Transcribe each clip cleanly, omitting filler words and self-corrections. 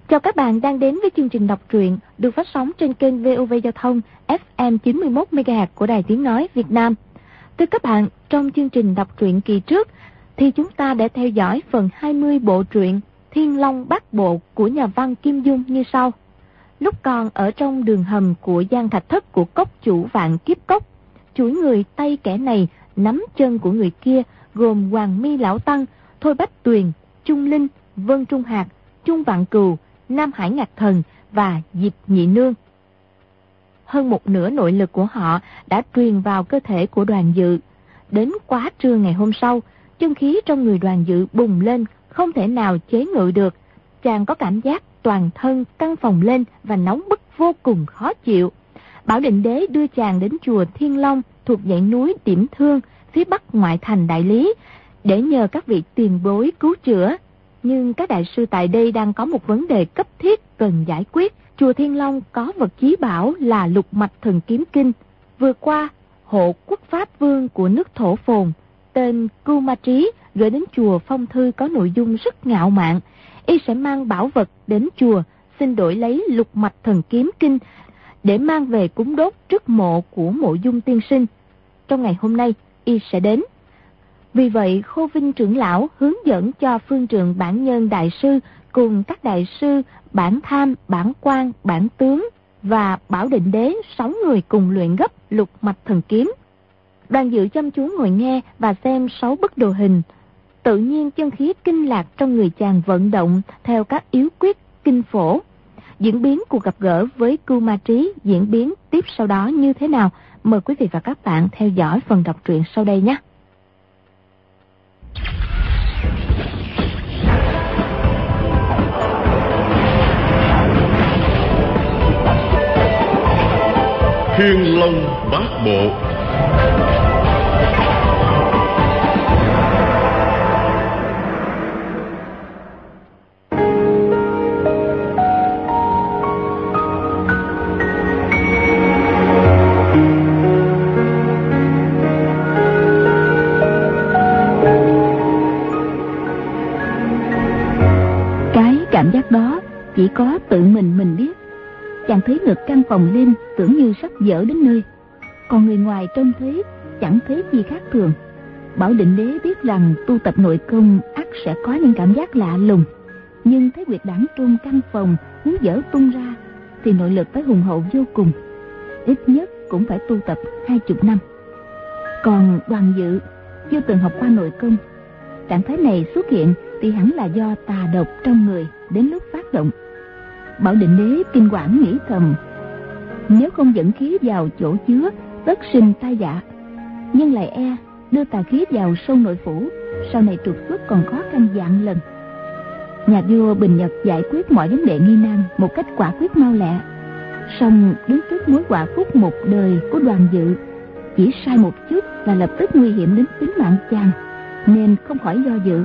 Chào các bạn đang đến với chương trình đọc truyện được phát sóng trên kênh VOV Giao thông FM 91 MHz của Đài Tiếng nói Việt Nam. Thưa các bạn, trong chương trình đọc truyện kỳ trước thì chúng ta đã theo dõi phần 20 bộ truyện Thiên Long Bát Bộ của nhà văn Kim Dung như sau. Lúc còn ở trong đường hầm của gian thạch thất của cốc chủ Vạn Kiếp Cốc, chuỗi người tay kẻ này nắm chân của người kia, gồm Hoàng Mi Lão Tăng, Thôi Bách Tuyền, Trung Linh, Vân Trung Hạc, Trung Vạn Cừu, Nam Hải Ngạc Thần và Diệp Nhị Nương. Hơn một nửa nội lực của họ đã truyền vào cơ thể của Đoàn Dự. Đến quá trưa ngày hôm sau, chân khí trong người Đoàn Dự bùng lên, không thể nào chế ngự được. Chàng có cảm giác toàn thân căng phồng lên và nóng bức vô cùng khó chịu. Bảo Định Đế đưa chàng đến chùa Thiên Long thuộc dãy núi Điểm Thương phía bắc ngoại thành Đại Lý để nhờ các vị tiền bối cứu chữa. Nhưng các đại sư tại đây đang có một vấn đề cấp thiết cần giải quyết. Chùa Thiên Long có vật chí bảo là Lục Mạch Thần Kiếm Kinh. Vừa qua, hộ quốc pháp vương của nước Thổ Phồn, tên Cưu Ma Trí, gửi đến chùa phong thư có nội dung rất ngạo mạn. Y sẽ mang bảo vật đến chùa, xin đổi lấy Lục Mạch Thần Kiếm Kinh để mang về cúng đốt trước mộ của Mộ Dung tiên sinh. Trong ngày hôm nay, Y sẽ đến. Vì vậy, Khô Vinh trưởng lão hướng dẫn cho Phương Trượng Bản Nhân đại sư cùng các đại sư Bản Tham, Bản Quan, Bản Tướng và Bảo Định Đế 6 người cùng luyện gấp Lục Mạch Thần Kiếm. Đoàn Dự chăm chú ngồi nghe và xem 6 bức đồ hình. Tự nhiên chân khí kinh lạc trong người chàng vận động theo các yếu quyết kinh phổ. Diễn biến cuộc gặp gỡ với Cưu Ma Trí diễn biến tiếp sau đó như thế nào? Mời quý vị và các bạn theo dõi phần đọc truyện sau đây nhé. Thiên Long Bát Bộ. Cái cảm giác đó chỉ có tự mình biết. Chàng thấy ngực căng phồng lên, tưởng như sắp vỡ đến nơi. Còn người ngoài trông thấy chẳng thấy gì khác thường. Bảo Định Đế biết rằng tu tập nội công ắt sẽ có những cảm giác lạ lùng, nhưng thấy huyệt đảng trung căng phồng muốn vỡ tung ra thì nội lực phải hùng hậu vô cùng, ít nhất cũng phải tu tập 20 năm. Còn Đoàn Dự chưa từng học qua nội công, trạng thái này xuất hiện thì hẳn là do tà độc trong người đến lúc phát động. Bảo Định Đế kinh quản nghĩ thầm, nếu không dẫn khí vào chỗ chứa tất sinh tai dạ, nhưng lại e đưa tà khí vào sâu nội phủ, sau này trục xuất còn khó khăn vạn lần. Nhà vua Bình Nhật giải quyết mọi vấn đề nghi nan một cách quả quyết mau lẹ, song đứng trước mối họa phúc một đời của Đoàn Dự, chỉ sai một chút là lập tức nguy hiểm đến tính mạng chàng, nên không khỏi do dự.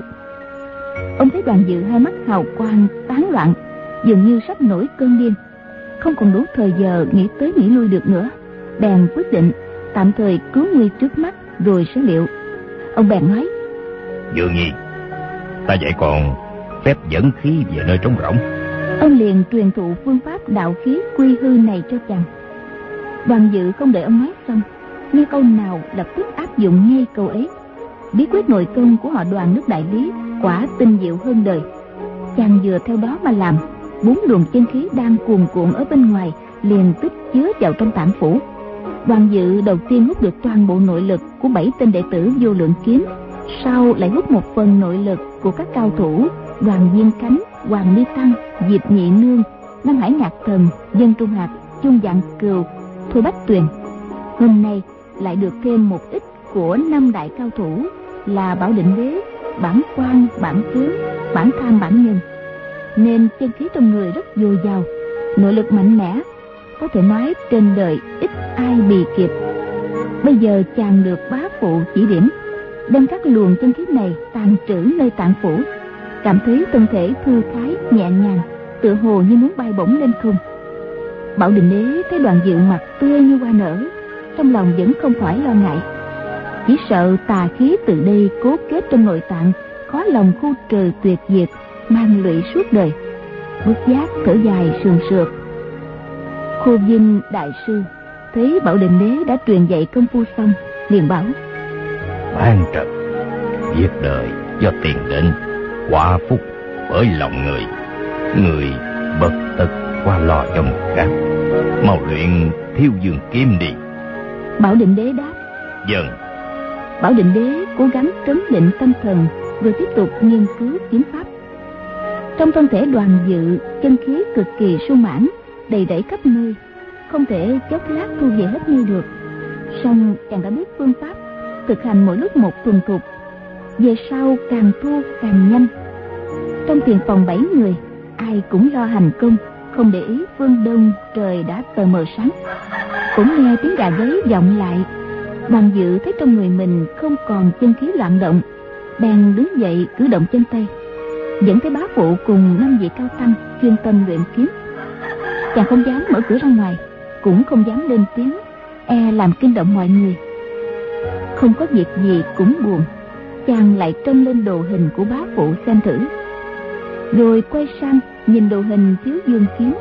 Ông thấy Đoàn Dự hai mắt hào quang tán loạn, dường như sắp nổi cơn điên, không còn đủ thời giờ nghĩ tới nghĩ lui được nữa, bèn quyết định tạm thời cứu nguy trước mắt rồi sẽ liệu. Ông bèn nói: Dự Nhi, ta dạy còn phép dẫn khí về nơi trống rỗng. Ông liền truyền thụ phương pháp đạo khí quy hư này cho chàng. Đoàn Dự không đợi ông nói xong, nghe câu nào lập tức áp dụng ngay câu ấy. Bí quyết nội công của họ Đoàn nước Đại Lý quả tinh diệu hơn đời. Chàng vừa theo đó mà làm, 4 luồng chân khí đang cuồn cuộn ở bên ngoài liền tích chứa vào trong tạng phủ. Đoàn Dự đầu tiên hút được toàn bộ nội lực của 7 tên đệ tử Vô Lượng Kiếm, sau lại hút một phần nội lực của các cao thủ Đoàn Viên Cánh, Hoàng Mi Tăng, Diệp Nhị Nương, Nam Hải Ngạc Thần, Vân Trung Hạc, Trung Vạn Cừu, Thôi Bách Tuyền. Hôm nay lại được thêm một ít của 5 đại cao thủ là Bảo Định Đế, Bản Quan, Bản Tướng, Bản Tham, Bản Nhân, nên chân khí trong người rất dồi dào, nội lực mạnh mẽ, có thể nói trên đời ít ai bì kịp. Bây giờ chàng được bá phụ chỉ điểm, đem các luồng chân khí này tàn trữ nơi tạng phủ, cảm thấy thân thể thư thái nhẹ nhàng, tựa hồ như muốn bay bổng lên không. Bảo Định Đế thấy Đoàn Dự mặt tươi như hoa nở, trong lòng vẫn không khỏi lo ngại, chỉ sợ tà khí từ đây cố kết trong nội tạng, khó lòng khu trừ tuyệt diệt, mang lụy suốt đời. Bất giác thở dài sườn sượt. Khô Vinh đại sư thấy Bảo Định Đế đã truyền dạy công phu xong, liền bảo: Ban trật, việc đời do tiền định, quả phúc bởi lòng người. Người bất tất qua lo cho một khác, mau luyện Thiếu Dương kiếm đi. Bảo Định Đế đáp: Vâng. Bảo Định Đế cố gắng trấn định tâm thần, rồi tiếp tục nghiên cứu kiếm pháp. Trong thân thể Đoàn Dự, chân khí cực kỳ sung mãn, đầy đẩy khắp nơi, không thể chốc lát thu về hết như được. Song chàng đã biết phương pháp, thực hành mỗi lúc một thuần thục, về sau càng thu càng nhanh. Trong tiền phòng 7 người, ai cũng lo hành công, không để ý phương đông trời đã tờ mờ sáng. Cũng nghe tiếng gà gáy vọng lại. Đoàn Dự thấy trong người mình không còn chân khí loạn động, bèn đứng dậy cử động chân tay, dẫn thấy bá phụ cùng 5 vị cao tăng chuyên tâm luyện kiếm. Chàng không dám mở cửa ra ngoài, cũng không dám lên tiếng, e làm kinh động mọi người. Không có việc gì cũng buồn, chàng lại trông lên đồ hình của bá phụ xem thử, rồi quay sang nhìn đồ hình Thiếu Dương kiếm.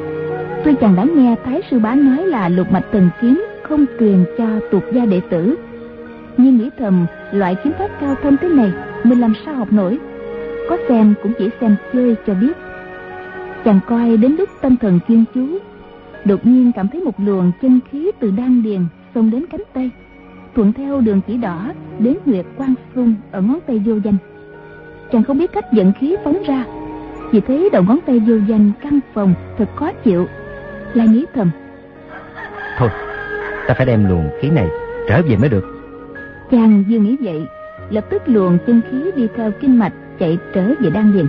Tuy chàng đã nghe Thái sư bá nói là lục mạch thần kiếm không truyền cho tục gia đệ tử, nhưng nghĩ thầm loại kiếm pháp cao thâm thế này mình làm sao học nổi, có xem cũng chỉ xem chơi cho biết. Chàng coi đến lúc tâm thần chuyên chú, đột nhiên cảm thấy một luồng chân khí từ đan điền xông đến cánh tay, thuận theo đường chỉ đỏ đến huyệt Quang Xung ở ngón tay vô danh. Chàng không biết cách dẫn khí phóng ra, chỉ thấy đầu ngón tay vô danh căng phồng thật khó chịu, lại nghĩ thầm: Thôi, ta phải đem luồng khí này trở về mới được. Chàng vừa nghĩ vậy, lập tức luồng chân khí đi theo kinh mạch chạy trở về đan điền.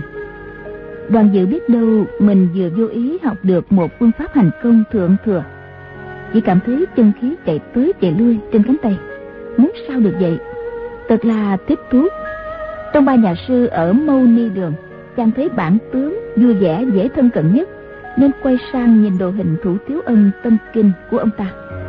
Đoàn Dự biết đâu mình vừa vô ý học được một phương pháp hành công thượng thừa, chỉ cảm thấy chân khí chạy tới chạy lui trên cánh tay, muốn sao được vậy, thật là thích thú. Trong 3 nhà sư ở Mâu Ni Đường, chàng thấy bản tướng vui vẻ dễ thân cận nhất, nên quay sang nhìn đồ hình Thủ Tiếu Ân tâm kinh của ông ta.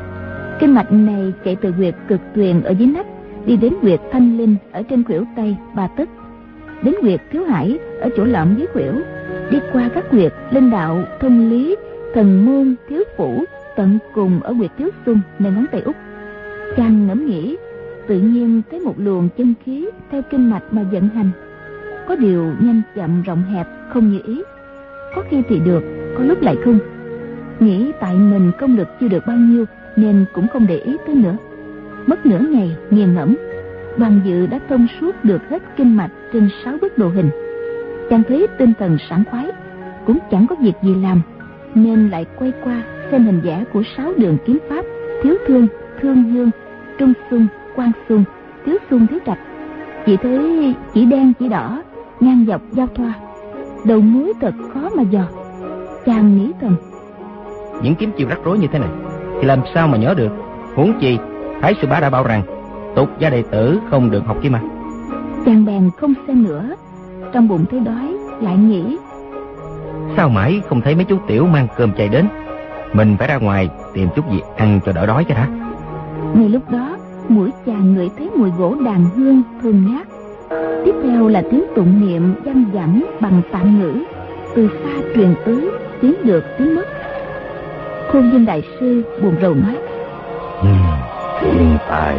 Kinh mạch này chạy từ huyệt Cực Tuyền ở dưới nách, đi đến huyệt Thanh Linh ở trên khuỷu tay 3 tấc, đến huyệt Thiếu Hải ở chỗ lõm dưới khuỷu, đi qua các huyệt Linh Đạo, Thông Lý, Thần Môn, Thiếu Phủ, tận cùng ở huyệt Thiếu Xung nơi ngón tay út. Chàng ngẫm nghĩ, tự nhiên thấy một luồng chân khí theo kinh mạch mà vận hành, có điều nhanh chậm rộng hẹp không như ý, có khi thì được, có lúc lại không. Nghĩ tại mình công lực chưa được bao nhiêu nên cũng không để ý tới nữa. Mất nửa ngày nghiền ngẫm, Đoàn Dự đã thông suốt được hết kinh mạch trên 6 bức đồ hình. Chàng thấy tinh thần sảng khoái, cũng chẳng có việc gì làm, nên lại quay qua xem hình vẽ của 6 đường kiếm pháp: Thiếu Thương, Thương Dương, Trung Xung, Quang Xung, Thiếu Xung, Thiếu Trạch. Chỉ thấy chỉ đen chỉ đỏ, ngang dọc giao thoa, đầu mối thật khó mà dò. Chàng nghĩ thầm: Những kiếm chiêu rắc rối như thế này thì làm sao mà nhớ được, huống chi Thái sư bá đã bảo rằng tục gia đệ tử không được học kia mà. Chàng bèn không xem nữa, trong bụng thấy đói, lại nghĩ: Sao mãi không thấy mấy chú tiểu mang cơm chay đến, mình phải ra ngoài tìm chút gì ăn cho đỡ đói cái đã. Ngay lúc đó, mũi chàng ngửi thấy mùi gỗ đàn hương thơm ngát. Tiếp theo là tiếng tụng niệm văng vẳng bằng tạng ngữ, từ xa truyền tới, tiếng được tiếng mất. Khôn Vinh đại sư buồn rầu nói: Thiên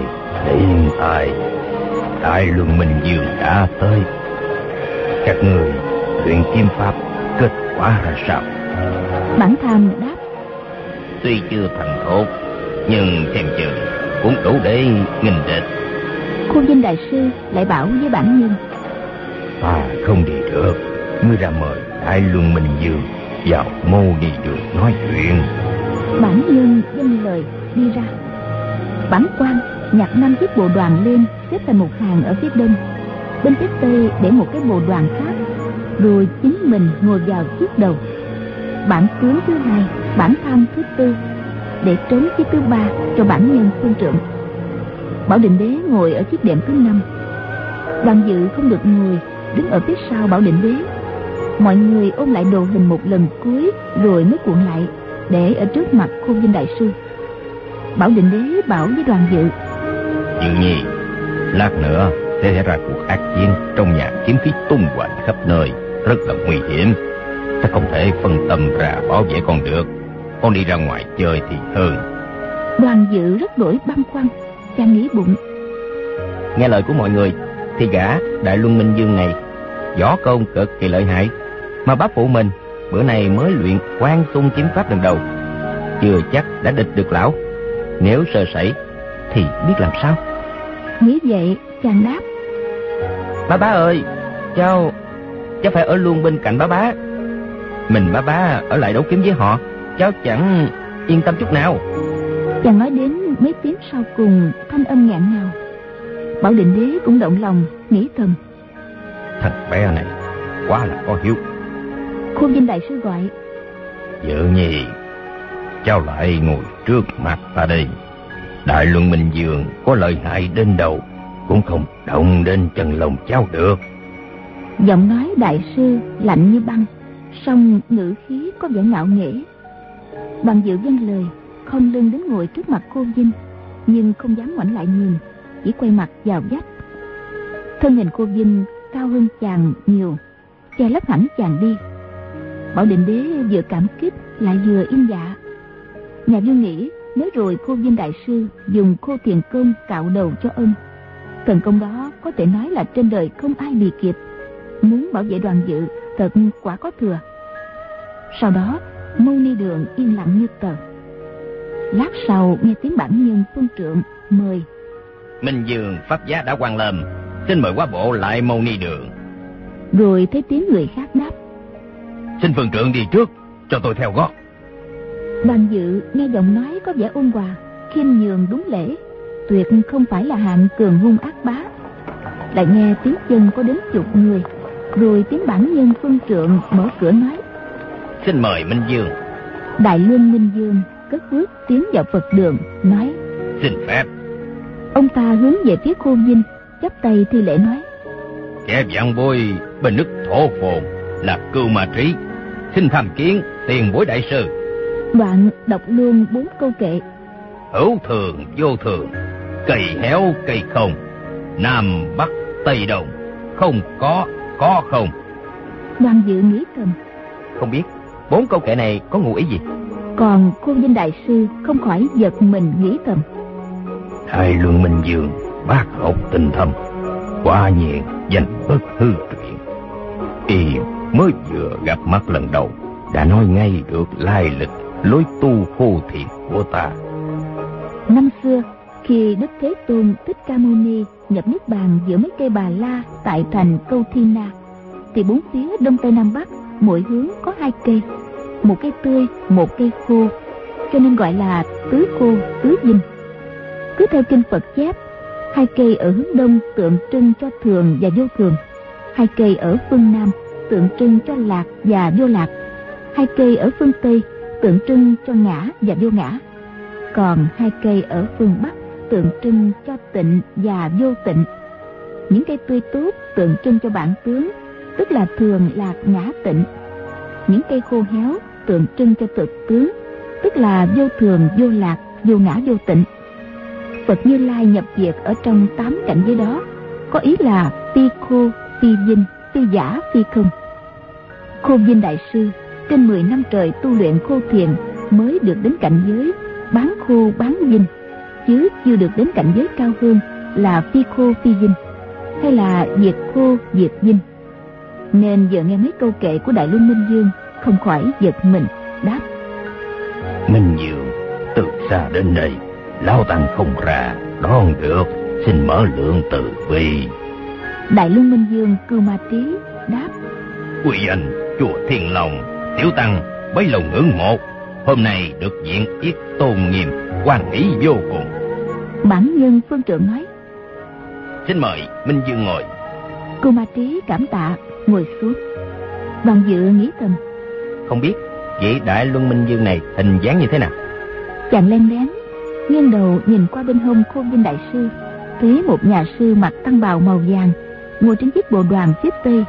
tài, Đại Luân Minh Dương đã tới. Các người luyện kiếm pháp kết quả ra sao? Bản Tham đáp: Tuy chưa thành thục, nhưng xem chừng cũng đủ để nghinh địch. Khôn Vinh đại sư lại bảo với Bản Nhân: Ta không đi được, ngươi ra mời Đại Luân Minh Dương vào Mâu Ni Đường nói chuyện. Bản Nhân dâng lời đi ra. Bản Quan nhặt 5 chiếc bồ đoàn lên, xếp thành một hàng ở phía đông, bên phía tây để một cái bồ đoàn khác, rồi chính mình ngồi vào chiếc đầu. Bản tướng thứ 2, Bản Tham thứ 4, để trống chiếc thứ 3 cho Bản Nhân phương trượng. Bảo Định Đế ngồi ở chiếc đệm thứ 5. Đoàn Dự không được ngồi, đứng ở phía sau Bảo Định Đế. Mọi người ôm lại đồ hình một lần cuối rồi mới cuộn lại, để ở trước mặt Khôn Vinh đại sư. Bảo Định Đế bảo với Đoàn Dự: Dự Nhi, lát nữa sẽ xảy ra cuộc ác chiến trong nhà, kiếm khí tung hoành khắp nơi, rất là nguy hiểm. Ta không thể phân tâm ra bảo vệ con được. Con đi ra ngoài chơi thì hơn. Đoàn Dự rất đổi băn khoăn. Chàng nghĩ bụng, nghe lời của mọi người thì gã Đại Luân Minh Dương này võ công cực kỳ lợi hại, mà bá phụ mình bữa nay mới luyện Quang Xung kiếm pháp lần đầu, chưa chắc đã địch được lão. Nếu sơ sẩy thì biết làm sao. nghĩ vậy chàng đáp, Bá ơi, cháu phải ở luôn bên cạnh bá. Mình bá ở lại đấu kiếm với họ, cháu chẳng yên tâm chút nào. chàng nói đến mấy tiếng sau cùng thanh âm nghẹn ngào. Bảo Định Đế cũng động lòng, nghĩ thầm, Thằng bé này quá là có hiếu. Khôn Vinh đại sư gọi, Dự Nhi, cháu lại ngồi trước mặt ta đây. Đại Luân Minh Dương có lợi hại đến đâu cũng không động đến chân lòng cháu được. Giọng nói đại sư lạnh như băng, song ngữ khí có vẻ ngạo nghễ. Đoàn Dự vâng lời, không lưng đến ngồi trước mặt Khôn Vinh, nhưng không dám ngoảnh lại nhìn, chỉ quay mặt vào vách. Thân hình Khôn Vinh cao hơn chàng nhiều, che lấp hẳn chàng đi. Bảo Định Đế vừa cảm kích lại vừa im dạ. Nhà vua nghĩ nếu rồi Khôn Vinh đại sư dùng Khô Thiền Công cạo đầu cho ông, thần công đó có thể nói là trên đời không ai bì kịp. Muốn bảo vệ Đoàn Dự thật quả có thừa. Sau đó Mâu Ni Đường yên lặng như tờ. Lát sau nghe tiếng bản nhân phương trượng mời. Minh Dương pháp giá đã quan lâm, xin mời quá bộ lại Mâu Ni Đường. Rồi thấy tiếng người khác đáp, Xin phương trượng đi trước, cho tôi theo gót. Đoàn Dự nghe giọng nói có vẻ ôn hòa, khiêm nhường đúng lễ, tuyệt không phải là hạng cường hung ác bá. Lại nghe tiếng chân có đến chục người, rồi tiếng bản nhân phương trượng mở cửa nói, Xin mời Minh Dương. Đại Luân Minh Dương cất bước tiến vào Phật đường, nói, Xin phép. Ông ta hướng về phía Khôn Vinh, chắp tay thi lễ nói, Kẻ vạn bối bên nước Thổ Phồn là Cưu Ma Trí, xin tham kiến tiền bối đại sư. Đoạn đọc luôn 4 câu kệ. Hữu thường vô thường, cây héo cây không, Nam Bắc Tây Đông, không có không. Đoàn Dự nghĩ thầm, Không biết 4 câu kệ này có ngụ ý gì. còn Khôn Vinh đại sư không khỏi giật mình nghĩ thầm, Đại Luân Minh Dương bác học tinh thâm, quả nhiên danh bất hư truyền. Y mới vừa gặp mắt lần đầu đã nói ngay được lai lịch lối tu khô thiền của ta. năm xưa khi Đức Thế Tôn Thích Ca Mâu Ni nhập niết bàn giữa mấy cây bà la tại thành Câu Thi Na, thì bốn phía đông tây nam bắc mỗi hướng có 2 cây, một cây tươi, một cây khô, cho nên gọi là tứ khô tứ dinh. Cứ theo kinh Phật chép, 2 cây ở hướng đông tượng trưng cho thường và vô thường, 2 cây ở phương nam tượng trưng cho lạc và vô lạc, 2 cây ở phương tây tượng trưng cho ngã và vô ngã, còn 2 cây ở phương bắc tượng trưng cho tịnh và vô tịnh. Những cây tươi tốt tượng trưng cho bản tướng, tức là thường lạc ngã tịnh. Những cây khô héo tượng trưng cho thực tướng, tức là vô thường vô lạc vô ngã vô tịnh. Phật Như Lai nhập diệt ở trong 8 cảnh giới đó, có ý là phi khô, phi dinh, phi giả, phi không. Khôn Vinh đại sư trên 10 năm trời tu luyện khô thiền mới được đến cảnh giới bán khô bán dinh, chứ chưa được đến cảnh giới cao hơn là phi khô phi dinh, hay là diệt khô diệt dinh. Nên giờ nghe mấy câu kệ của Đại Luân Minh Dương không khỏi giật mình đáp, Minh Dương từ xa đến đây, lão tăng không ra đón được, xin mở lượng từ bi. Đại Luân Minh Dương Cưu Ma Trí đáp, Quy danh chùa Thiên Long, tiểu tăng bấy lâu ngưỡng mộ, hôm nay được diện yết tôn nghiêm, hoan hỷ vô cùng. Bản nhân phương trượng nói, Xin mời Minh Dương ngồi. Cưu Ma Trí cảm tạ ngồi xuống. Đoàn Dự nghĩ thầm, Không biết vị Đại Luân Minh Dương này hình dáng như thế nào. chàng len lén nghiêng đầu nhìn qua bên hông Khôn Vinh đại sư, thấy một nhà sư mặc tăng bào màu vàng ngồi trên chiếc bồ đoàn phía tây.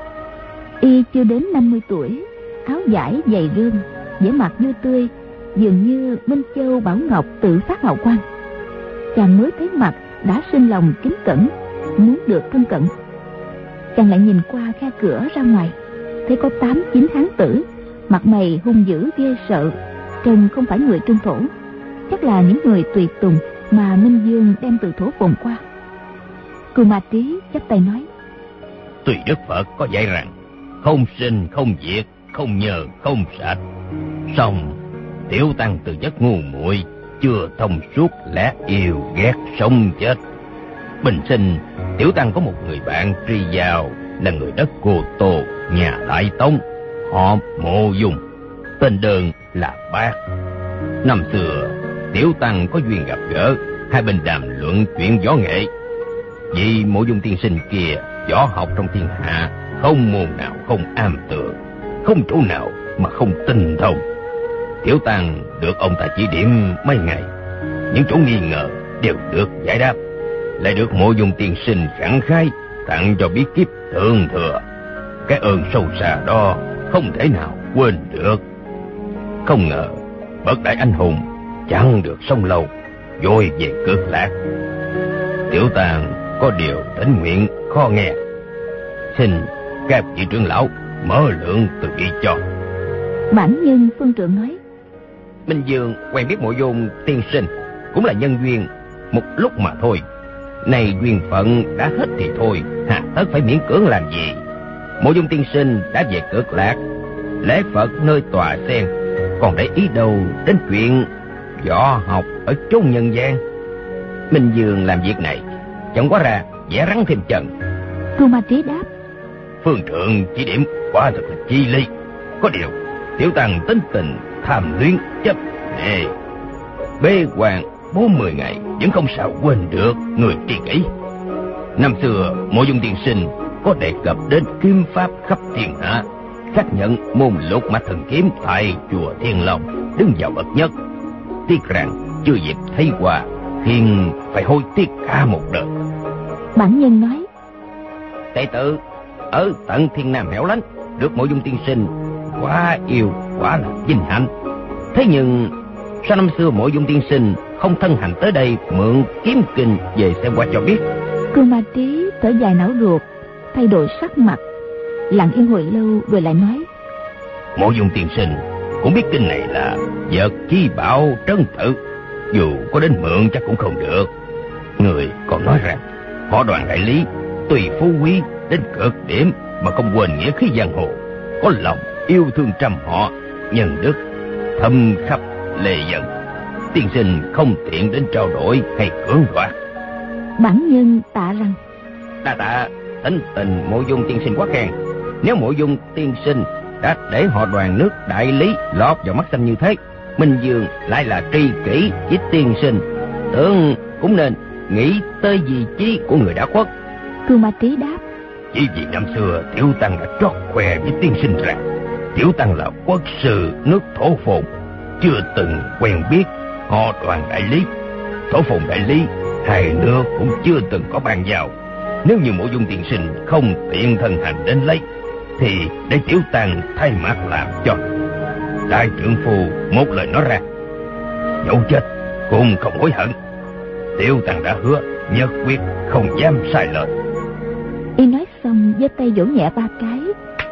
Y chưa đến 50 tuổi, áo vải dày rơm, vẻ mặt vui tươi, dường như Minh Châu Bảo Ngọc tự phát hào quang. Chàng mới thấy mặt đã sinh lòng kính cẩn, muốn được thân cận. Chàng lại nhìn qua khe cửa ra ngoài, thấy có 8-9 hán tử mặt mày hung dữ ghê sợ, trông không phải người Trung Thổ, chắc là những người tùy tùng mà Minh Dương đem từ Thổ Phồn qua. Cưu Ma Trí chắp tay nói: Tuy Đức Phật có dạy rằng không sinh không diệt, không nhờ không sạch, song tiểu tăng từ giấc ngu muội, chưa thông suốt lẽ yêu ghét sống chết. Bình sinh tiểu tăng có một người bạn tri giao là người đất Cô Tô, nhà Đại Tông, họ Mộ Dung, tên đơn là Bác. Năm xưa tiểu tăng có duyên gặp gỡ, hai bên đàm luận chuyện võ nghệ. Vì Mộ Dung tiên sinh kia võ học trong thiên hạ không môn nào không am tường, không chỗ nào mà không tinh thông. Tiểu tăng được ông ta chỉ điểm mấy ngày, những chỗ nghi ngờ đều được giải đáp, lại được Mộ Dung tiên sinh khẳng khái tặng cho bí kíp thượng thừa. Cái ơn sâu xa đó không thể nào quên được. Không ngờ bậc đại anh hùng chẳng được sống lâu, vội về Cực Lạc. Tiểu tăng có điều thỉnh nguyện khó nghe, xin các vị trưởng lão mở lượng từ bi cho. Bản Nhân phương trượng nói: Minh Dương quen biết Mộ Dung tiên sinh cũng là nhân duyên một lúc mà thôi. Này duyên phận đã hết thì thôi, hà tất phải miễn cưỡng làm gì. Mộ Dung tiên sinh đã về Cực Lạc, lễ Phật nơi tòa sen, còn để ý đâu đến chuyện võ học ở chốn nhân gian. Minh Dương làm việc này chẳng quá ra vẽ rắn thêm chân. Cưu Ma Trí đáp: Phương trượng chỉ điểm quả thật là chi ly. Có điều tiểu tăng tính tình tham luyến chấp nệ, bế quan 40 ngày vẫn không sao quên được người tri kỷ. Năm xưa Mộ Dung tiên sinh có đề cập đến kiếm pháp khắp thiên hạ, xác nhận môn Lục Mạch Thần Kiếm tại chùa Thiên Long đứng vào bậc nhất. Tiếc rằng chưa dịp thấy qua, khiến phải hối tiếc cả một đời. Bản Nhân nói: Đệ tử ở tận Thiên Nam hẻo lánh được Mộ Dung tiên sinh quá yêu, quả là vinh hạnh. Thế nhưng sao năm xưa Mộ Dung tiên sinh không thân hành tới đây mượn kiếm kinh về xem qua cho biết? Cưu Ma Trí thở dài não ruột, thay đổi sắc mặt, lặng yên hồi lâu rồi lại nói: Mộ Dung tiên sinh cũng biết kinh này là vật chi bảo trấn tử, dù có đến mượn chắc cũng không được. Người còn nói rằng họ Đoàn đại lý tùy phú quý đến cực điểm mà không quên nghĩa khí giang hồ, có lòng yêu thương trăm họ, nhân đức thâm khắp lề dần. Tiên sinh không tiện đến trao đổi hay cưỡng đoạt. Bản Nhân tạ rằng: Đa tạ tính tình Mộ Dung tiên sinh quá khen. Nếu Mộ Dung tiên sinh đã để họ Đoàn nước đại lý lọt vào mắt xanh như thế, Minh Dương lại là tri kỷ với tiên sinh, tưởng cũng nên nghĩ tới vị trí của người đã khuất. Cưu Ma Trí đáp: Chỉ vì năm xưa tiểu tăng đã trót khoe với tiên sinh rằng tiểu tăng là quốc sư nước Thổ Phồn, chưa từng quen biết họ Đoàn đại lý. Thổ Phồn đại lý hai nước cũng chưa từng có bàn giao. Nếu như Mộ Dung tiên sinh không tiện thân hành đến lấy, thì để tiểu tăng thay mặt làm cho. Đại trưởng phu một lời nói ra, dẫu chết cũng không hối hận. Tiểu tăng đã hứa nhất quyết không dám sai lời. Y nói xong giơ tay vỗ nhẹ 3 cái.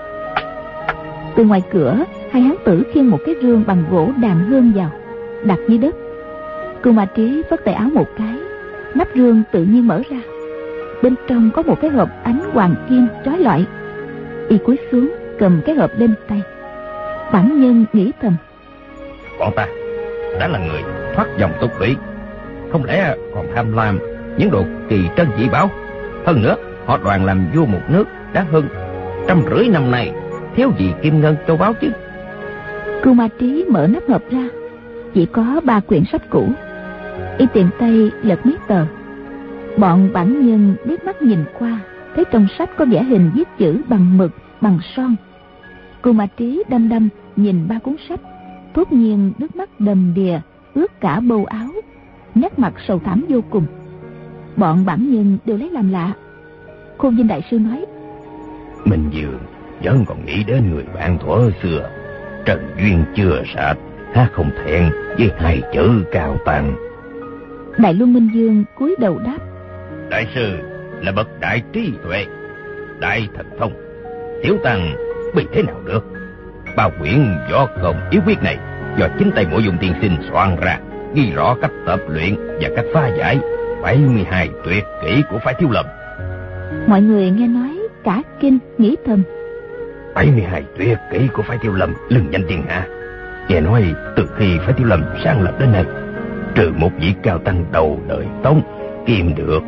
Từ ngoài cửa, hai hán tử khiêng một cái rương bằng gỗ đàn hương vào, đặt dưới đất. Cưu Ma Trí phất tay áo một cái, nắp rương tự nhiên mở ra. Bên trong có một cái hộp ánh hoàng kim chói lọi. Y cúi xuống cầm cái hộp lên tay. Bản Nhân nghĩ thầm: Bọn ta đã là người thoát dòng tục quỷ, không lẽ còn tham lam những đồ kỳ trân dị bảo? Hơn nữa họ Đoàn làm vua một nước đã hơn 150 năm nay, thiếu gì kim ngân châu báu chứ? Cưu Ma Trí mở nắp hộp ra, chỉ có 3 quyển sách cũ. Y tiện tay lật miết tờ. Bọn Bản Nhân liếc mắt nhìn qua, thấy trong sách có vẽ hình viết chữ bằng mực, bằng son. Cưu Ma Trí đăm đăm nhìn 3 cuốn sách, thốt nhiên nước mắt đầm đìa ướt cả bâu áo, nét mặt sầu thảm vô cùng. Bọn Bản Nhân đều lấy làm lạ. Khôn Vinh đại sư nói: Minh Dương vẫn còn nghĩ đến người bạn thuở xưa, trần duyên chưa sạch, há không thẹn với 2 chữ cao tăng. Đại Luân Minh Dương cúi đầu đáp: Đại sư là bậc đại trí tuệ, đại thần thông, tiểu tăng bị thế nào được? Ba quyển võ công yếu quyết này do chính tay Mộ Dung tiên sinh soạn ra, ghi rõ cách tập luyện và cách phá giải 72 tuyệt kỹ của phái Thiếu Lâm. Mọi người nghe nói cả kinh, nghĩ thầm: 72 tuyệt kỹ của phái Thiếu Lâm lừng danh thiên hạ. Nghe nói từ khi phái Thiếu Lâm sáng lập đến nay, trừ một vị cao tăng đầu đời Tống kiêm được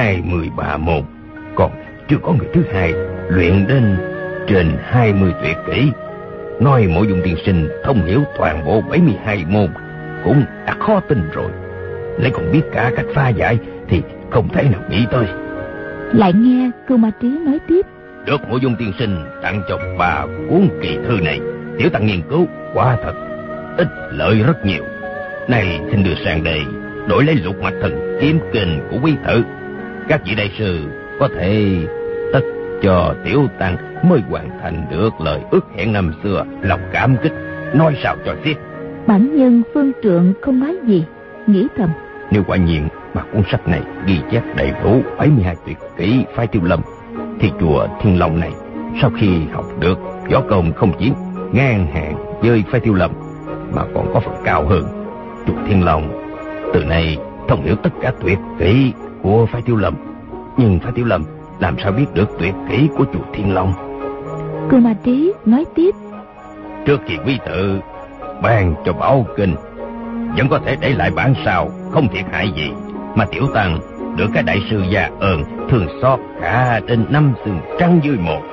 23 môn, còn chưa có người thứ hai luyện đến trên 20 tuyệt kỹ. Nói Mộ Dung tiên sinh thông hiểu toàn bộ 72 môn cũng đã khó tin rồi, lại còn biết cả cách phá giải thì không thể nào nghĩ tới. Lại nghe Cưu Ma Trí nói tiếp: Được Mộ Dung tiên sinh tặng cho 3 cuốn kỳ thư này, tiểu tăng nghiên cứu quả thật ích lợi rất nhiều. Này xin đưa sang đây đổi lấy Lục Mạch Thần Kiếm Kinh của quý tử. Các vị đại sư có thể tất cho tiểu tăng mới hoàn thành được lời ước hẹn năm xưa, lòng cảm kích nói sao cho xiết. Bản nhân Phương Trượng không nói gì, nghĩ thầm: Nếu quả nhiên mà cuốn sách này ghi chép đầy đủ 72 tuyệt kỹ phái Thiếu Lâm, thì chùa Thiên Long này sau khi học được võ công không chỉ ngang hàng với phái Thiếu Lâm mà còn có phần cao hơn. Chùa Thiên Long từ nay thông hiểu tất cả tuyệt kỹ của phái Thiếu Lâm, nhưng phái Thiếu Lâm làm sao biết được tuyệt kỹ của chùa Thiên Long? Cưu Ma Trí nói tiếp: Trước khi quý tự ban cho bảo kinh, vẫn có thể để lại bản sao, không thiệt hại gì, mà tiểu tăng được các đại sư già ơn thường xót cả trên 5 xương trắng dưới một.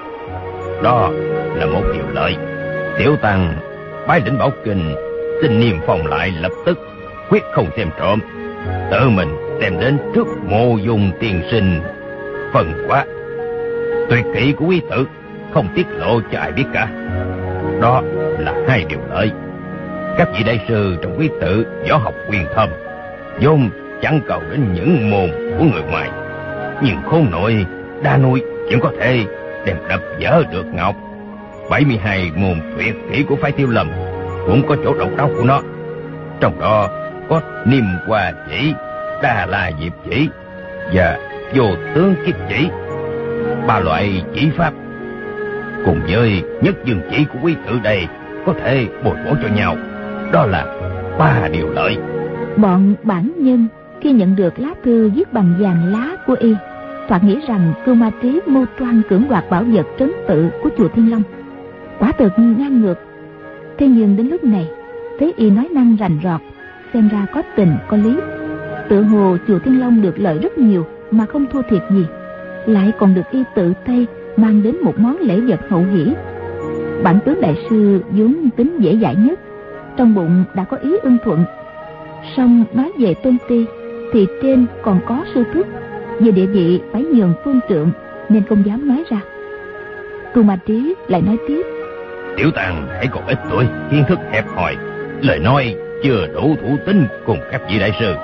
Đó là một điều lợi. Tiểu tăng bái lĩnh bảo kinh, xin niêm phong lại lập tức, quyết không xem trộm, tự mình đem đến trước Mộ Dung tiên sinh phần quá. Tuyệt kỹ của quý tử không tiết lộ cho ai biết cả. Đó là 2 điều lợi. Các vị đại sư trong quý tử võ học quyền thâm, vốn chẳng cầu đến những môn của người ngoài, nhưng khôn nội đa nuôi vẫn có thể đem đập vỡ được ngọc. 72 môn tuyệt kỹ của phái Thiếu Lâm cũng có chỗ độc đáo của nó. Trong đó có Niêm Hoa chỉ, Đa La Diệp chỉ và Vô Tướng Kiếp chỉ, 3 loại chỉ pháp cùng với Nhất Dương chỉ của quý tử đây có thể bồi bổ cho nhau. Đó là 3 điều lợi. Bọn bản nhân khi nhận được lá thư viết bằng vàng lá của y, thoạt nghĩ rằng Cưu Ma Trí mưu toan cưỡng đoạt bảo vật trấn tự của chùa Thiên Long, quả thực ngang ngược. Thế nhưng đến lúc này thấy y nói năng rành rọt, xem ra có tình có lý. Tự hồ chùa Thiên Long được lợi rất nhiều mà không thua thiệt gì, lại còn được y tự tay mang đến một món lễ vật hậu hỷ. Bản tướng đại sư vốn tính dễ dãi nhất, trong bụng đã có ý ưng thuận. Song nói về tôn ti thì trên còn có sư thúc, về địa vị phải nhường Phương Trượng nên không dám nói ra. Cưu Ma Trí lại nói tiếp: Tiểu tăng hãy còn ít tuổi, kiến thức hẹp hòi, lời nói chưa đủ thủ tín cùng các vị đại sư.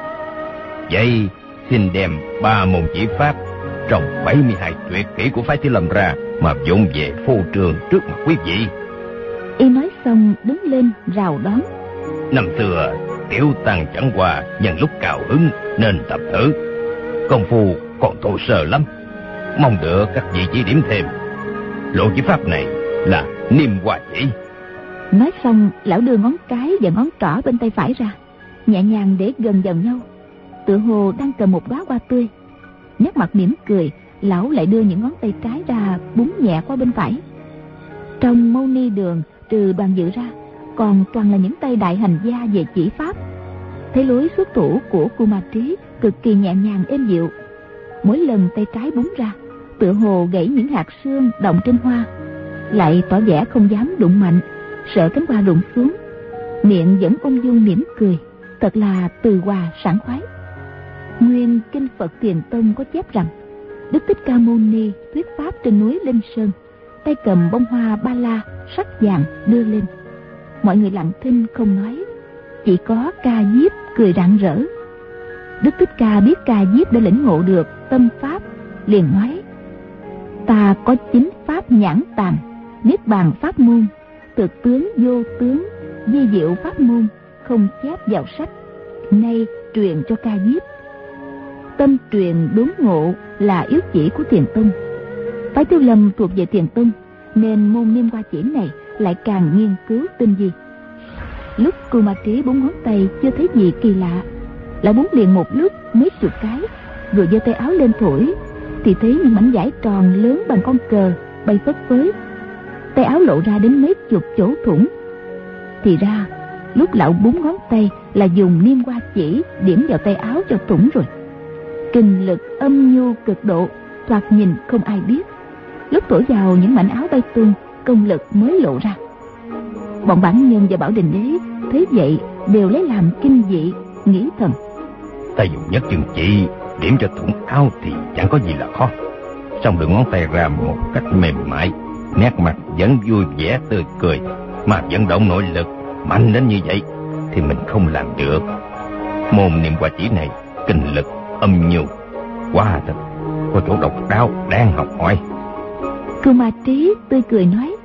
Vậy xin đem 3 môn chỉ pháp trong 72 tuyệt kỹ của phái Thiếu Lâm ra mà dụng về phô trương trước mặt quý vị. Y nói xong đứng lên rào đón: Năm xưa tiểu tăng chẳng qua nhân lúc cao hứng nên tập thử, công phu còn thô sơ lắm, mong được các vị chỉ điểm thêm. Lộ chỉ pháp này là Niêm Hoa chỉ. Nói xong lão đưa ngón cái và ngón trỏ bên tay phải ra, nhẹ nhàng để gần vào nhau, tựa hồ đang cầm một đóa hoa tươi. Nét mặt mỉm cười, lão lại đưa những ngón tay trái ra búng nhẹ qua bên phải. Trong Mâu Ni đường trừ Đoàn Dự ra, còn toàn là những tay đại hành gia về chỉ pháp. Thấy lối xuất thủ của Cưu Ma Trí cực kỳ nhẹ nhàng êm dịu. Mỗi lần tay trái búng ra, tựa hồ gãy những hạt sương động trên hoa, lại tỏ vẻ không dám đụng mạnh, sợ cánh hoa đụng xuống. Miệng vẫn ung dung mỉm cười, thật là từ hòa sảng khoái. Nguyên kinh Phật Thiền Tông có chép rằng Đức Thích Ca Mâu Ni thuyết pháp trên núi Linh Sơn, tay cầm bông hoa ba la sắc vàng đưa lên. Mọi người lặng thinh không nói, chỉ có Ca Diếp cười rạng rỡ. Đức Thích Ca biết Ca Diếp đã lĩnh ngộ được tâm pháp, liền nói: Ta có 9 pháp nhãn tàm, niết bàn pháp môn, thực tướng vô tướng, di diệu pháp môn, không chép vào sách, nay truyền cho Ca Diếp. Tâm truyền đốn ngộ là yếu chỉ của Thiền Tông. Phái Thiếu Lâm thuộc về Thiền Tông, nên môn Niêm Hoa chỉ này lại càng nghiên cứu tinh vi. Lúc cô Ma Trí búng ngón tay chưa thấy gì kỳ lạ, lại búng liền một lúc mấy chục cái, rồi giơ tay áo lên thổi, thì thấy những mảnh vải tròn lớn bằng con cờ bay phất phới. Tay áo lộ ra đến mấy chục chỗ thủng. Thì ra lúc lão búng ngón tay là dùng niêm hoa chỉ điểm vào tay áo cho thủng rồi. Kinh lực âm nhu cực độ, thoạt nhìn không ai biết. Lúc thổi vào những mảnh áo bay tung, công lực mới lộ ra. Bọn Bản Nhân và Bảo Đình Đế thấy vậy đều lấy làm kinh dị, nghĩ thầm: ta dùng nhất chân chỉ điểm cho thủng áo thì chẳng có gì là khó. Xong đưa ngón tay ra một cách mềm mại, nét mặt vẫn vui vẻ tươi cười, mà vận động nội lực mạnh đến như vậy thì mình không làm được. Môn niệm hoa chỉ này kinh lực âm nhu, quá thật có chỗ độc đáo đang học hỏi. Cô Ma Trí tươi cười nói: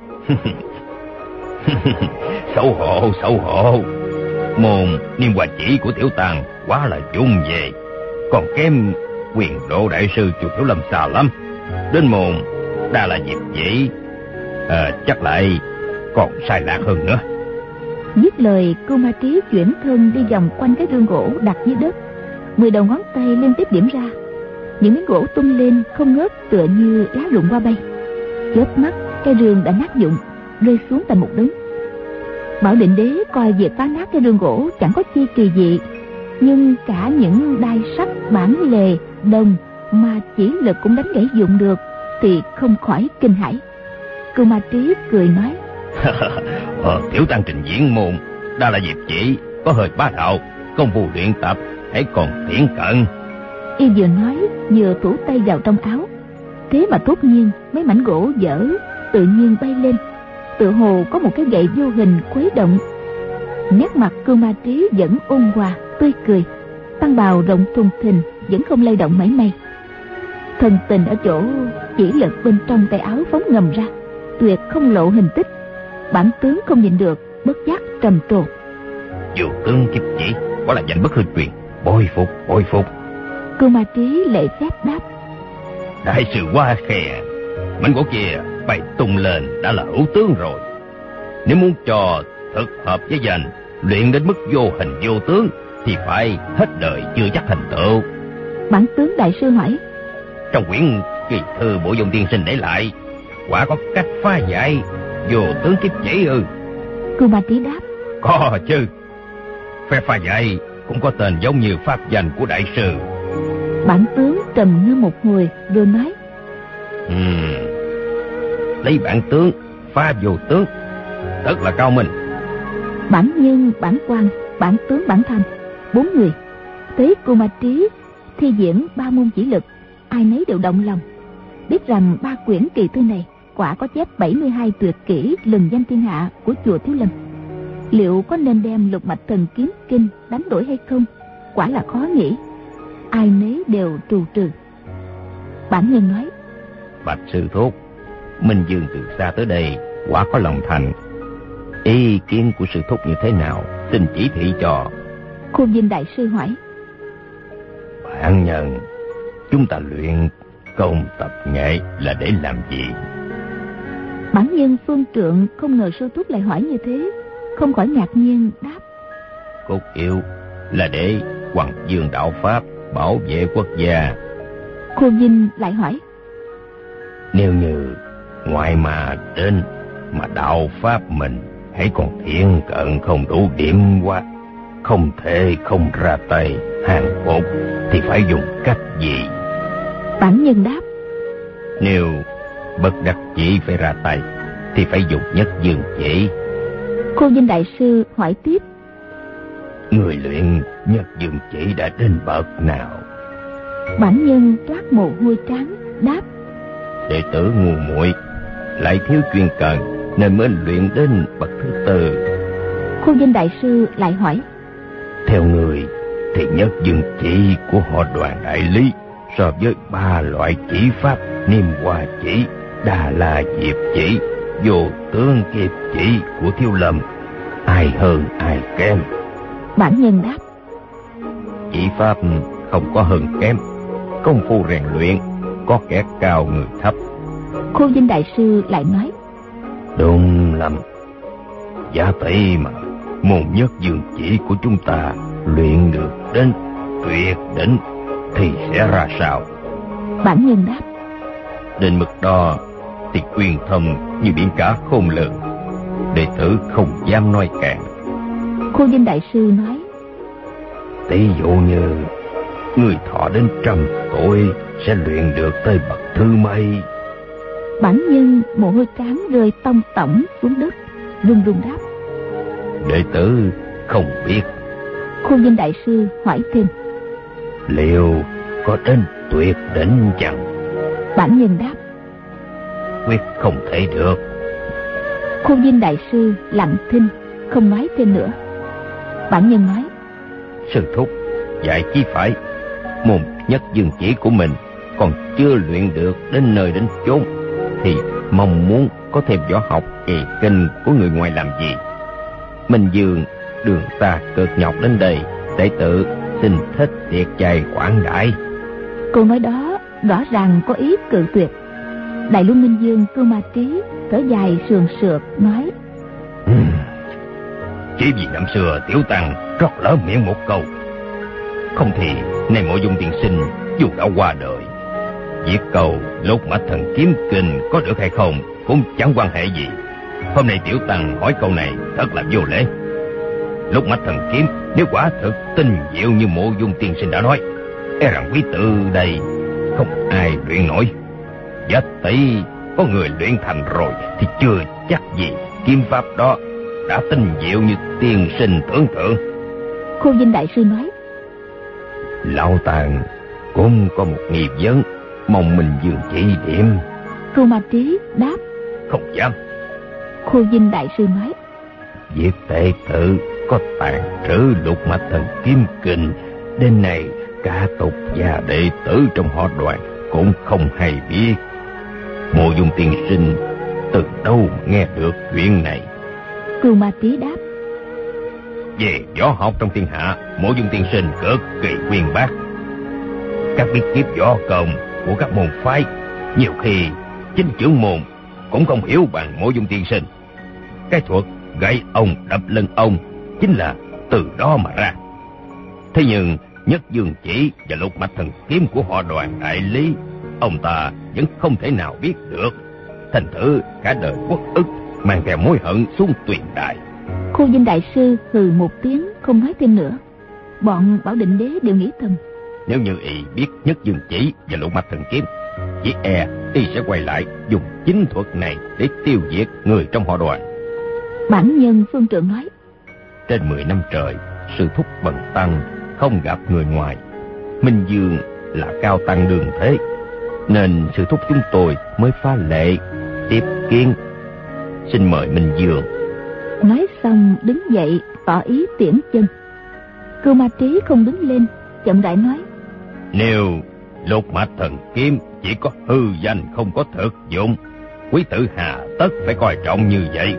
xấu hổ. Môn niệm hoa chỉ của tiểu tàng quá là vụng về, còn kém Quyền Độ đại sư Chùa Thiếu Lâm xa lắm. Đến môn Đa La Diệp chỉ chắc lại còn sai lạc hơn nữa. Dứt lời, cô Ma Trí chuyển thân đi vòng quanh cái rương gỗ đặt dưới đất, 10 đầu ngón tay liên tiếp điểm ra. Những miếng gỗ tung lên không ngớt, tựa như lá rụng qua bay. Chớp mắt, cái rương đã nát vụn, rơi xuống thành một đống. Bảo Định Đế coi việc phá nát cái rương gỗ chẳng có chi kỳ dị, nhưng cả những đai sắt, bản lề, đồng mà chỉ lực cũng đánh gãy dụng được thì không khỏi kinh hãi. Cô Ma Trí cười nói: tiểu tăng trình diễn môn Đa La Diệp chỉ có hơi bá đạo, công phu luyện tập hãy còn thiển cận. Y vừa nói vừa thủ tay vào trong áo. Thế mà突nhiên mấy mảnh gỗ dở tự nhiên bay lên, tựa hồ có một cái gậy vô hình khuấy động. Nét mặt cô Ma Trí vẫn ôn hòa tươi cười, tăng bào rộng thùng thình vẫn không lay động mảy may. Thần tình ở chỗ chỉ lực bên trong tay áo phóng ngầm ra, tuyệt không lộ hình tích. Bản tướng không nhìn được, bất giác trầm trồ: Vô tướng kiếp chỉ quả là danh bất hư truyền, bội phục. Cô Ma Trí lễ phép đáp: đại sư quá khen, mảnh gỗ kia bay tung lên đã là hữu tướng rồi. Nếu muốn cho thực hợp với danh luyện đến mức vô hình vô tướng thì phải hết đời chưa chắc thành tựu. Bản tướng đại sư hỏi: trong quyển kỳ thư Bộ Dung tiên sinh để lại, quả có cách phá giải vô tướng kiếp chỉ ư? Cô Ma Trí đáp: có chứ. Phép phá giải cũng có tên giống như pháp danh của đại sư. Bản tướng trầm ngâm một hồi rồi nói: lấy bản tướng phá vô tướng rất là cao minh. Bản Nhân, Bản Quan, Bản Tướng, Bản Tham, 4 người thấy cô Ma Trí thi diễn 3 môn chỉ lực, ai nấy đều động lòng, biết rằng 3 quyển kỳ thư này quả có chép 72 tuyệt kỹ lừng danh thiên hạ của chùa Thiếu Lâm. Liệu có nên đem Lục Mạch Thần Kiếm Kinh đánh đổi hay không, quả là khó nghĩ. Ai nấy đều trù trừ. Bản Nhân nói: bạch sư thúc, Minh Dương từ xa tới đây quả có lòng thành. Ý kiến của sư thúc như thế nào, xin chỉ thị cho. Khôn Vinh đại sư hỏi: Bản Nhân, chúng ta luyện công tập nghệ là để làm gì? Bản Nhân phương trượng không ngờ sư thúc lại hỏi như thế, không khỏi ngạc nhiên đáp: cốt yếu là để Hoàng Dương đạo pháp bảo vệ quốc gia. Khôn Vinh lại hỏi: nếu như ngoại mà đến mà đạo pháp mình hãy còn thiện cận không đủ điểm quá, không thể không ra tay hàng phục thì phải dùng cách gì? Bản Nhân đáp: nếu bất đắc chỉ phải ra tay thì phải dùng nhất dương chỉ. Khôn Vinh đại sư hỏi tiếp: người luyện nhất dương chỉ đã đến bậc nào? Bản Nhân toát mồ hôi trán đáp: đệ tử ngu muội lại thiếu chuyên cần nên mới luyện đến bậc thứ 4. Khôn Vinh đại sư lại hỏi: theo người thì nhất dương chỉ của họ Đoàn đại lý so với 3 loại chỉ pháp Niêm Hoa chỉ, Đa La Diệp chỉ, vô tướng kiếp chỉ của Thiếu Lâm, ai hơn ai kém? Bản Nhân đáp: chỉ pháp không có hơn kém, công phu rèn luyện có kẻ cao người thấp. Khôn Vinh đại sư lại nói: đúng lắm, Giả tỷ mà môn nhất dương chỉ của chúng ta luyện được đến tuyệt đỉnh thì sẽ ra sao? Bản Nhân đáp: Đến mức đó thì uyên thâm như biển cả khôn lường, đệ tử không dám nói cạn. Khô Vinh Đại Sư nói: Tỷ dụ như người thọ đến 100 tuổi sẽ luyện được tới bậc thứ mấy? Bản Nhân mồ hôi trán rơi tông tổng xuống đất, run run đáp: Đệ tử không biết. Khô Vinh Đại Sư hỏi thêm: Liệu có đến tuyệt đỉnh chăng? Bản Nhân đáp: Quyết không thể được. Khô Vinh Đại Sư lặng thinh, không nói thêm nữa. Bản Nhân nói: Sư thúc dạy chí phải, môn nhất dương chỉ của mình còn chưa luyện được đến nơi đến chốn, thì mong muốn có thêm võ học về kinh của người ngoài làm gì? Minh Dương đường xa cực nhọc đến đây, đệ tử xin thích tiệc chay khoản đãi. Câu nói đó rõ ràng có ý cự tuyệt. Đại Luân Minh Dương Cưu Ma Trí thở dài sườn sượt nói: Chỉ vì năm xưa tiểu tăng trót lỡ miệng một câu, không thì nay Mộ Dung tiên sinh dù đã qua đời, viết cầu Lục Mạch Thần Kiếm Kinh có được hay không cũng chẳng quan hệ gì. Hôm nay tiểu tăng hỏi câu này thật là vô lễ. Lục Mạch Thần Kiếm nếu quả thực tinh diệu như Mộ Dung tiên sinh đã nói, e rằng quý tử đây không ai luyện nổi. Giả tỷ có người luyện thành rồi thì chưa chắc gì kiếm pháp đó đã tinh diệu như tiên sinh tưởng tượng. Khô Vinh Đại Sư nói: Lão Tàng cũng có một nghi vấn, mong Minh Dương chỉ điểm. Cưu Ma Trí đáp: Không dám. Khô Vinh Đại Sư nói: Việc đệ tử có tàng trữ Lục Mạch Thần Kiếm Kinh đến nay cả tục gia đệ tử trong họ Đoàn cũng không hay biết. Mộ Dung tiên sinh từ đâu nghe được chuyện này? Cưu Ma Trí đáp: Về võ học trong thiên hạ, Mộ Dung tiên sinh cực kỳ uyên bác. Các bí kíp võ công của các môn phái nhiều khi chính trưởng môn cũng không hiểu bằng Mộ Dung tiên sinh. Cái thuật gãy ông đập lưng ông chính là từ đó mà ra. Thế nhưng Nhất Dương Chỉ và Lục Mạch Thần Kiếm của họ Đoàn đại lý, ông ta vẫn không thể nào biết được. Thành thử cả đời uất ức, mang theo mối hận xuống tuyền đại. Khô Vinh Đại Sư hừ một tiếng, không nói thêm nữa. Bọn Bảo Định Đế đều nghĩ thầm: Nếu như y biết Nhất Dương Chỉ và Lục Mạch Thần Kiếm, chỉ e y sẽ quay lại dùng chính thuật này để tiêu diệt người trong họ Đoàn. Bản Nhân Phương Trượng nói: Trên 10 năm trời, sư thúc bần tăng không gặp người ngoài. Minh Dương là cao tăng đường thế, nên sư thúc chúng tôi mới phá lệ tiếp kiến. Xin mời Minh Dương. Nói xong đứng dậy tỏ ý tiễn chân. Cưu Ma Trí không đứng lên, chậm rãi nói: Nếu Lục Mạch Thần Kiếm chỉ có hư danh không có thực dụng, quý tử hà tất phải coi trọng như vậy,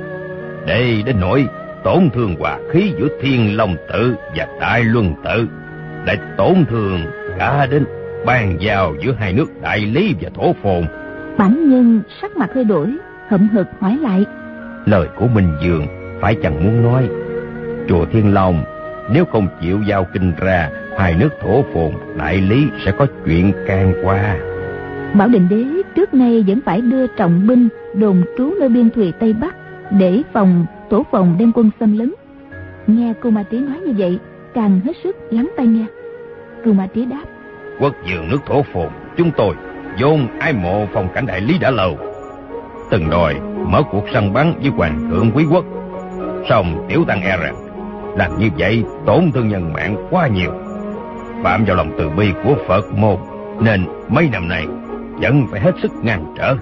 để đến nỗi tổn thương hòa khí giữa Thiên Long Tự và Đại Luân Tự, lại tổn thương cả đến bàn giao giữa hai nước Đại Lý và Thổ Phồn. Bản Nhân sắc mặt hơi đổi, hậm hực hỏi lại: Lời của Minh Dương phải chẳng muốn nói. Chùa Thiên Long nếu không chịu giao kinh ra, hai nước Thổ Phồn Đại Lý sẽ có chuyện can qua. Bảo Định Đế trước nay vẫn phải đưa trọng binh đồn trú nơi biên thùy Tây Bắc, để phòng Thổ Phồn đem quân xâm lấn. Nghe Cưu Ma Trí nói như vậy, càng hết sức lắng tai nghe. Cưu Ma Trí đáp: Quốc vương nước Thổ Phồn chúng tôi vốn ái mộ phong cảnh Đại Lý đã lâu, từng đòi mở cuộc săn bắn với hoàng thượng quý quốc. Song tiểu tăng e rằng làm như vậy tổn thương nhân mạng quá nhiều, phạm vào lòng từ bi của Phật môn, nên mấy năm nay vẫn phải hết sức ngăn trở.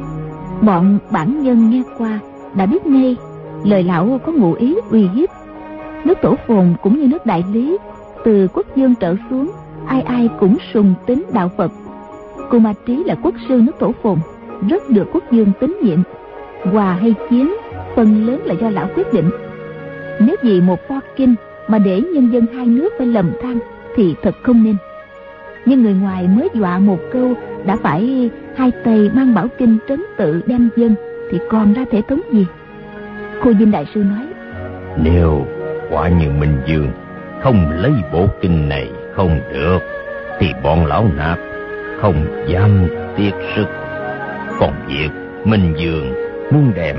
Bọn Bản Nhân nghe qua đã biết ngay lời lão có ngụ ý uy hiếp. Nước Thổ Phồn cũng như nước Đại Lý, từ quốc vương trở xuống, ai ai cũng sùng tín đạo Phật. Cưu Ma Trí là quốc sư nước Thổ Phồn, rất được quốc vương tín nhiệm. Hòa hay chiến, phần lớn là do lão quyết định. Nếu vì một pho kinh mà để nhân dân hai nước phải lầm than thì thật không nên. Nhưng người ngoài mới dọa một câu đã phải hai tay mang bảo kinh trấn tự đem dân, thì còn ra thể thống gì? Khô Vinh Đại Sư nói: Nếu quả như Minh Dương không lấy bộ kinh này không được, thì bọn lão nạp không dám tiếc sức. Còn việc Minh Dương muốn đem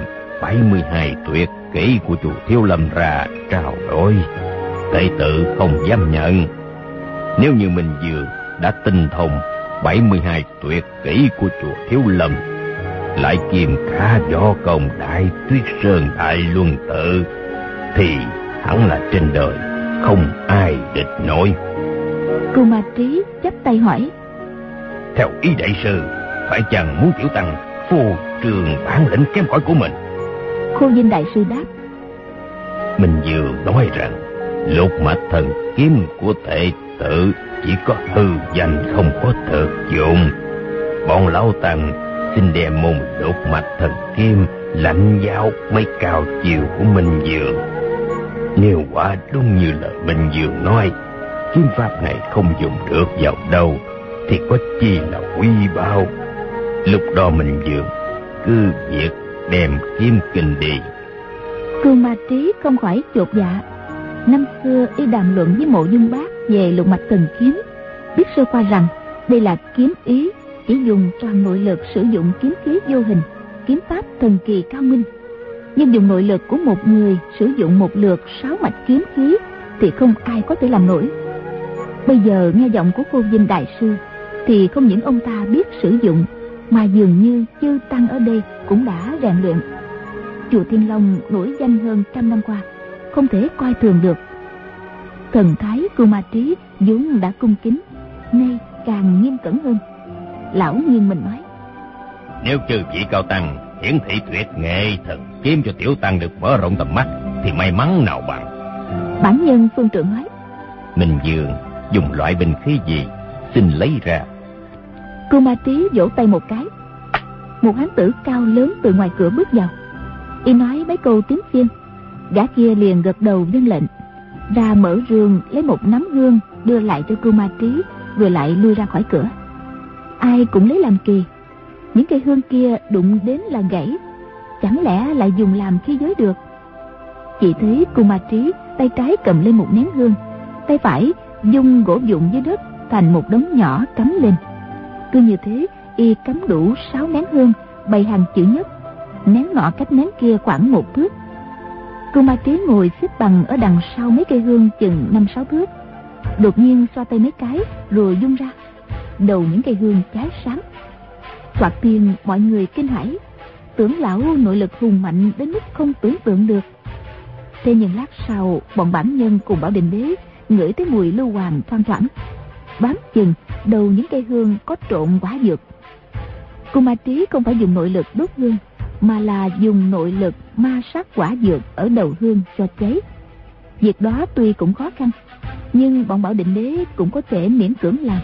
72 tuyệt kỹ của chùa Thiếu Lâm ra trao đổi, đệ tử không dám nhận. Nếu như Minh Dương đã tinh thông 72 tuyệt kỹ của chùa Thiếu Lâm, lại kiềm khá võ công Đại Tuyết Sơn Đại Luân Tự, thì hẳn là trên đời không ai địch nổi. Cưu Ma Trí chắp tay hỏi: Theo ý đại sư, phải chăng muốn tiểu tăng phô trường bản lĩnh kém cỏi của mình? Khô Vinh đại sư đáp: Minh Dương nói rằng Lục Mạch Thần Kiếm của đệ tử chỉ có hư danh không có thực dụng. Bọn lão tăng xin đem môn Lục Mạch Thần Kiếm lãnh giáo mấy cao chiều của Minh Dương. Nếu quả đúng như lời Minh Dương nói, kiếm pháp này không dùng được vào đâu, thì có chi là quý báu. Lúc đó Minh Dương cứ việc đem kiếm kinh đi. Cưu Ma Trí không khỏi chột dạ. Năm xưa y đàm luận với Mộ Dung Bác về Lục Mạch Thần Kiếm, biết sơ qua rằng đây là kiếm ý, chỉ dùng toàn nội lực sử dụng kiếm khí vô hình, kiếm pháp thần kỳ cao minh. Nhưng dùng nội lực của một người sử dụng một lượt 6 mạch kiếm khí thì không ai có thể làm nổi. Bây giờ nghe giọng của Khô Vinh đại sư thì không những ông ta biết sử dụng, mà dường như chư tăng ở đây cũng đã rèn luyện. Chùa Thiên Long nổi danh hơn 100 năm qua, không thể coi thường được. Thần thái Cưu Ma Trí vốn đã cung kính, nay càng nghiêm cẩn hơn. Lão nghiêng mình nói: Nếu chư vị cao tăng hiển thị tuyệt nghệ thần kiếm cho tiểu tăng được mở rộng tầm mắt, thì may mắn nào bằng. Bản nhân phương trượng nói: Minh Dương dùng loại binh khí gì, xin lấy ra. Cưu Ma Trí vỗ tay một cái. Một hán tử cao lớn từ ngoài cửa bước vào. Y nói mấy câu tiếng Phiên, gã kia liền gật đầu vâng lệnh, ra mở rương lấy một nắm hương đưa lại cho Cưu Ma Trí, rồi lại lui ra khỏi cửa. Ai cũng lấy làm kỳ, những cây hương kia đụng đến là gãy, chẳng lẽ lại dùng làm khí giới được? Chỉ thấy Cưu Ma Trí tay trái cầm lên một nén hương, tay phải dung gỗ vụn dưới đất thành một đống nhỏ cắm lên. Cứ như thế y cắm đủ 6 nén hương bày hàng chữ nhất, nén nọ cách nén kia khoảng 1 thước. Cưu Ma Trí ngồi xếp bằng ở đằng sau mấy cây hương chừng 5-6 thước, đột nhiên xoa tay mấy cái rồi vung ra, đầu những cây hương cháy sáng. Thoạt tiên mọi người kinh hãi, tưởng lão nội lực hùng mạnh đến mức không tưởng tượng được. Thế nhưng lát sau, bọn bản nhân cùng Bảo Định Đế ngửi thấy mùi lưu hoàng thoang thoảng, bám chừng đầu những cây hương có trộn quả dược. Cưu Ma Trí không phải dùng nội lực đốt hương, mà là dùng nội lực ma sát quả dược ở đầu hương cho cháy. Việc đó tuy cũng khó khăn, nhưng bọn Bảo Định Đế cũng có thể miễn cưỡng làm.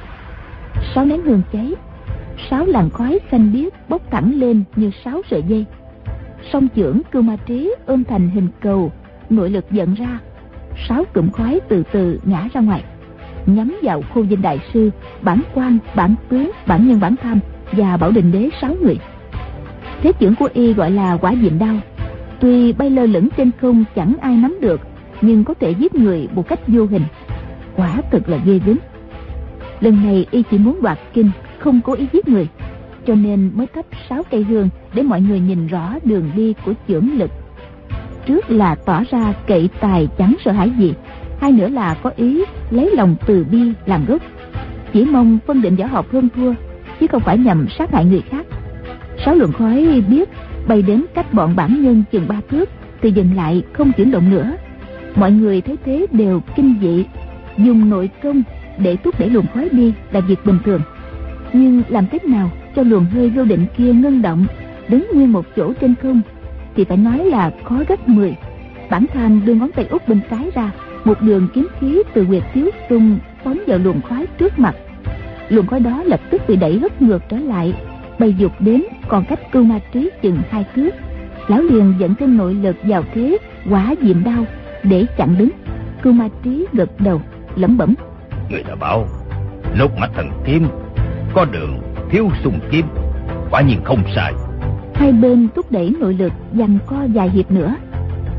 6 nén hương cháy, 6 làn khói xanh biếc bốc thẳng lên như 6 sợi dây. Song chưởng Cưu Ma Trí ôm thành hình cầu, nội lực dẫn ra, 6 cụm khói từ từ ngã ra ngoài, nhắm vào Khô Vinh đại sư, Bản Quan, Bản Tướng, Bản Nhân, Bản Tham và Bảo Định Đế 6 người. Thế chưởng của y gọi là Quả Diệm Đao, tuy bay lơ lửng trên không chẳng ai nắm được, nhưng có thể giết người một cách vô hình, quả thực là ghê gớm. Lần này y chỉ muốn đoạt kinh, không cố ý giết người, cho nên mới thắp 6 cây hương để mọi người nhìn rõ đường đi của chưởng lực. Trước là tỏ ra cậy tài chẳng sợ hãi gì, hai nữa là có ý lấy lòng từ bi làm gốc, chỉ mong phân định võ học hơn thua, chứ không phải nhằm sát hại người khác. 6 luồng khói biết bay đến cách bọn bản nhân chừng 3 thước thì dừng lại không chuyển động nữa. Mọi người thấy thế đều kinh dị. Dùng nội công để thúc đẩy luồng khói đi là việc bình thường, nhưng làm cách nào cho luồng hơi vô định kia ngưng động đứng nguyên một chỗ trên không thì phải nói là khó gấp 10. Bản Tham đưa ngón tay út bên trái ra, một đường kiếm khí từ huyệt thiếu tung phóng vào luồng khói trước mặt. Luồng khói đó lập tức bị đẩy hất ngược trở lại, bay dục đến còn cách Cưu Ma Trí chừng 2 thước. Lão liền dẫn thêm nội lực vào thế Quả Diệm Đao để chặn đứng. Cưu Ma Trí gật đầu lẩm bẩm: Người ta bảo Lục Mạch Thần Kiếm có đường thiếu xung kiếm, quả nhiên không sai. Hai bên thúc đẩy nội lực giằng co vài hiệp nữa.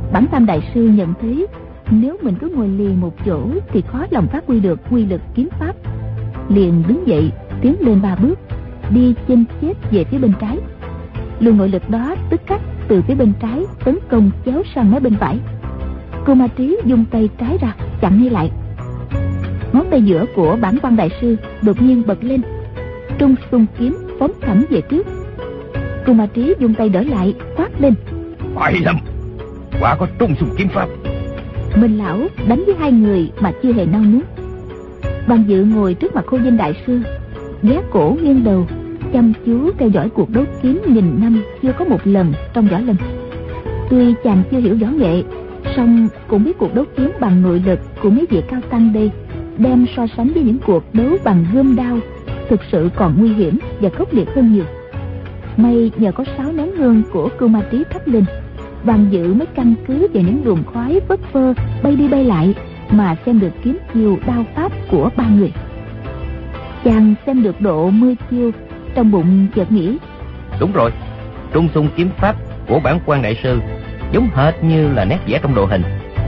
Bản Tam đại sư nhận thấy nếu mình cứ ngồi lì một chỗ thì khó lòng phát huy được quy lực kiếm pháp, liền đứng dậy tiến lên 3 bước, đi chênh chết về phía bên trái. Luồng nội lực đó tức khắc từ phía bên trái tấn công chéo sang mé bên phải. Cô Ma Trí dùng tay trái ra chặn ngay lại. Ngón tay giữa của Bản Quan đại sư đột nhiên bật lên, trung xung kiếm phóng thẳng về trước. Cô Ma Trí dùng tay đỡ lại, quát lên: Phải lắm, quả có trung xung kiếm pháp. Minh lão đánh với 2 người mà chưa hề nao núng. Bàn Dự ngồi trước mặt Khô Vinh đại sư, ghé cổ nghiêng đầu, chăm chú theo dõi cuộc đấu kiếm nghìn năm chưa có một lần trong võ lâm. Tuy chàng chưa hiểu võ nghệ, song cũng biết cuộc đấu kiếm bằng nội lực của mấy vị cao tăng đây đem so sánh với những cuộc đấu bằng gươm đao thực sự còn nguy hiểm và khốc liệt hơn nhiều. May nhờ có 6 nén hương của Cưu Ma Trí thắp lên, Bàn Dự mới căn cứ vào những luồng khói phất phơ bay đi bay lại mà xem được kiếm chiêu đao pháp của 3 người. Chàng xem được độ 10 chiêu, trong bụng chợt nghĩ: Đúng rồi, trung xung kiếm pháp của Bản Quan đại sư giống hệt như là nét vẽ trong đồ hình.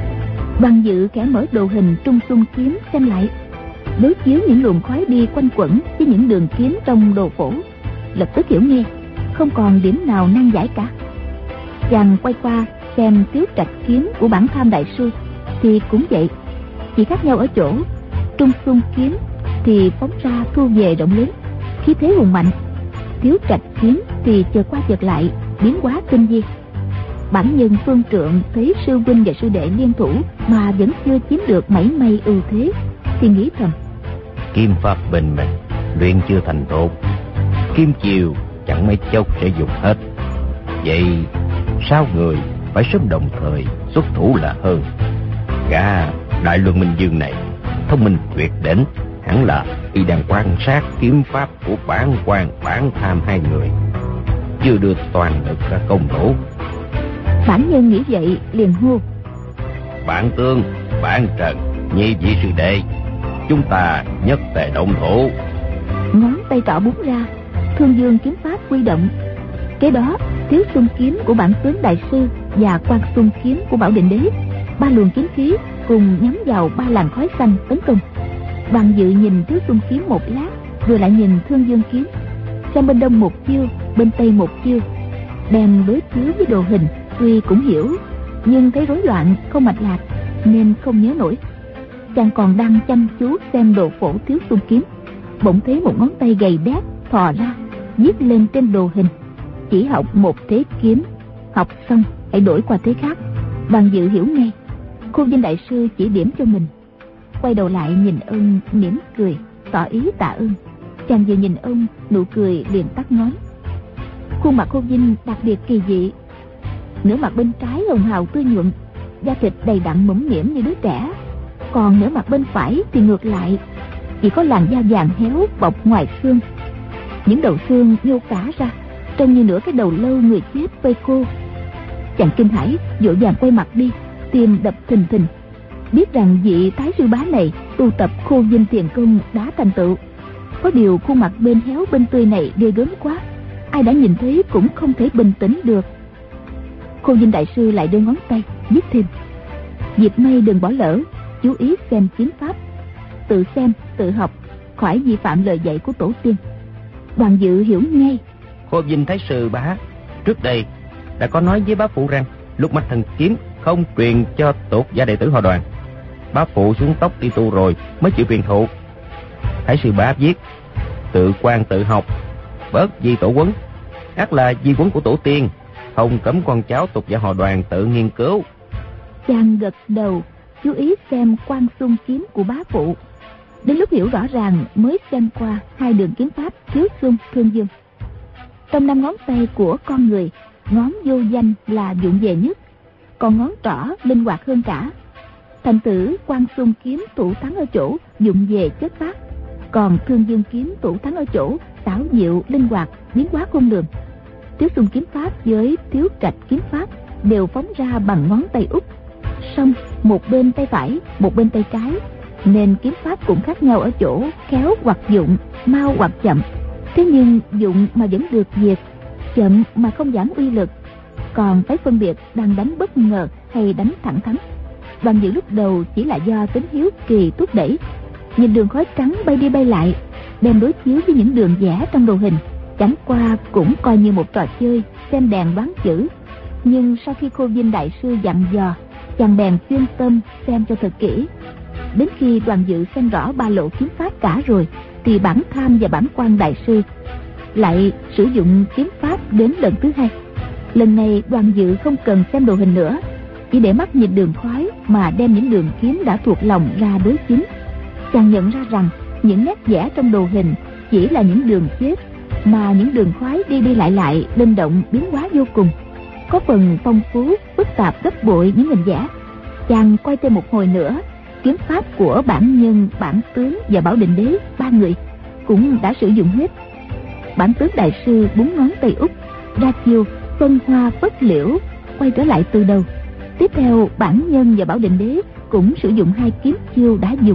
Bàn Dự khẽ mở đồ hình trung xung kiếm xem lại, đối chiếu những luồng khói đi quanh quẩn với những đường kiếm trong đồ phổ, lập tức hiểu ngay, không còn điểm nào nan giải cả. Chàng quay qua xem Tiếu Trạch kiếm của Bản Tham đại sư thì cũng vậy, chỉ khác nhau ở chỗ trung xung kiếm thì phóng ra thu về rộng lớn, khí thế hùng mạnh. Tiếu Trạch kiếm thì chợt qua chợt lại, biến hóa tinh vi. Bản nhân Phương Trượng thấy sư huynh và sư đệ liên thủ mà vẫn chưa chiếm được mảy may ưu thế, thì nghĩ thầm: Kim pháp bình mình luyện chưa thành thục, kim chiều chẳng mấy chốc sẽ dùng hết. Vậy 6 người phải sớm đồng thời xuất thủ là hơn. Gã Đại Luân Minh Dương này thông minh tuyệt đỉnh, hẳn là y đang quan sát kiếm pháp của Bản Quan, Bản Tham 2 người, chưa được toàn lực ra công thủ. Bản nhân nghĩ vậy liền hô: Bản Tương, Bản Trần, nhị vị sư đệ, chúng ta nhất tề động thủ. Ngón tay trỏ búng ra, Thương Dương kiếm pháp quy động. Kế đó Tiếu xung kiếm của Bản Tướng đại sư và Quan xung kiếm của Bảo Định đế, 3 luồng kiếm khí cùng nhắm vào 3 làn khói xanh tấn công. Bàn Dự nhìn Tiếu xung kiếm một lát, rồi lại nhìn Thương Dương kiếm, xem bên đông một chiêu, bên tây một chiêu, đem đối chiếu với đồ hình. Tuy cũng hiểu, nhưng thấy rối loạn không mạch lạc nên không nhớ nổi. Chàng còn đang chăm chú xem đồ phổ Tiếu xung kiếm, bỗng thấy một ngón tay gầy đét thò ra viết lên trên đồ hình: Chỉ học một thế kiếm, học xong hãy đổi qua thế khác. Bàn Dự hiểu ngay, Khô Vinh đại sư chỉ điểm cho mình. Quay đầu lại nhìn ông mỉm cười tỏ ý tạ ơn. Chàng vừa nhìn ông, nụ cười liền tắt ngón. Khuôn mặt Khô Vinh đặc biệt kỳ dị, nửa mặt bên trái hồng hào tươi nhuận, da thịt đầy đặn mũm mĩm như đứa trẻ, còn nửa mặt bên phải thì ngược lại, chỉ có làn da vàng héo bọc ngoài xương. Những đầu xương nhô cả ra, trông như nửa cái đầu lâu người chết phơi khô. Chàng kinh hãi vội vàng quay mặt đi, tim đập thình thình, biết rằng vị thái sư bá này tu tập Khô Vinh tiền công đã thành tựu. Có điều khuôn mặt bên héo bên tươi này ghê gớm quá, ai đã nhìn thấy cũng không thể bình tĩnh được. Khô Vinh đại sư lại đưa ngón tay viết thêm: Dịp nay đừng bỏ lỡ, chú ý xem kiếm pháp, tự xem tự học, khỏi vi phạm lời dạy của tổ tiên. Bàn Dự hiểu ngay. Khô Vinh thái sư bá trước đây đã có nói với bá phụ rằng Lục Mạch thần kiếm không truyền cho tột gia đệ tử họ Đoàn. Bá phụ xuống tóc đi tu rồi mới chịu truyền thụ. Thái sư bá viết: Tự quan tự học, bớt di tổ quấn, ắt là di quấn của tổ tiên, không cấm con cháu tục gia họ Đoàn tự nghiên cứu. Chàng gật đầu, chú ý xem Quan xung kiếm của bá phụ. Đến lúc hiểu rõ ràng mới xem qua 2 đường kiếm pháp Tiếu xung, Thương Dương. Trong 5 ngón tay của con người, ngón vô danh là vụng về nhất, còn ngón trỏ linh hoạt hơn cả. Thành tử Quan xung kiếm thủ thắng ở chỗ vụng về chất phát, còn Thương Dương kiếm thủ thắng ở chỗ xảo diệu linh hoạt, biến hóa khôn lường. Tiếu xung kiếm pháp với Tiếu Trạch kiếm pháp đều phóng ra bằng ngón tay út, song một bên tay phải, một bên tay trái, nên kiếm pháp cũng khác nhau ở chỗ khéo hoặc dụng, mau hoặc chậm. Thế nhưng dụng mà vẫn được diệt, chậm mà không giảm uy lực, còn phải phân biệt đang đánh bất ngờ hay đánh thẳng thắn. Đoàn Dự lúc đầu chỉ là do tính hiếu kỳ thúc đẩy, nhìn đường khói trắng bay đi bay lại, đem đối chiếu với những đường vẽ trong đồ hình, chẳng qua cũng coi như một trò chơi xem đèn đoán chữ. Nhưng sau khi Khô Vinh đại sư dặn dò, chàng bèn chuyên tâm xem cho thật kỹ. Đến khi Đoàn Dự xem rõ ba lộ kiếm pháp cả rồi, thì Bản Tham và Bản Quan đại sư lại sử dụng kiếm pháp đến lần thứ hai. Lần này Đoàn Dự không cần xem đồ hình nữa, chỉ để mắt nhìn đường khói mà đem những đường kiếm đã thuộc lòng ra đối chính. Chàng nhận ra rằng những nét vẽ trong đồ hình chỉ là những đường chết, mà những đường khói đi đi lại linh động biến hóa vô cùng, có phần phong phú phức tạp gấp bội những hình vẽ. Chàng quay thêm một hồi nữa, kiếm pháp của Bản Nhân, Bản Tướng và Bảo Định Đế ba người cũng đã sử dụng hết. Bản Tướng đại sư búng ngón tay út ra chiêu phân hoa phất liễu, quay trở lại từ đầu. Tiếp theo Bản Nhân và Bảo Định Đế cũng sử dụng hai kiếm chiêu đã dùng.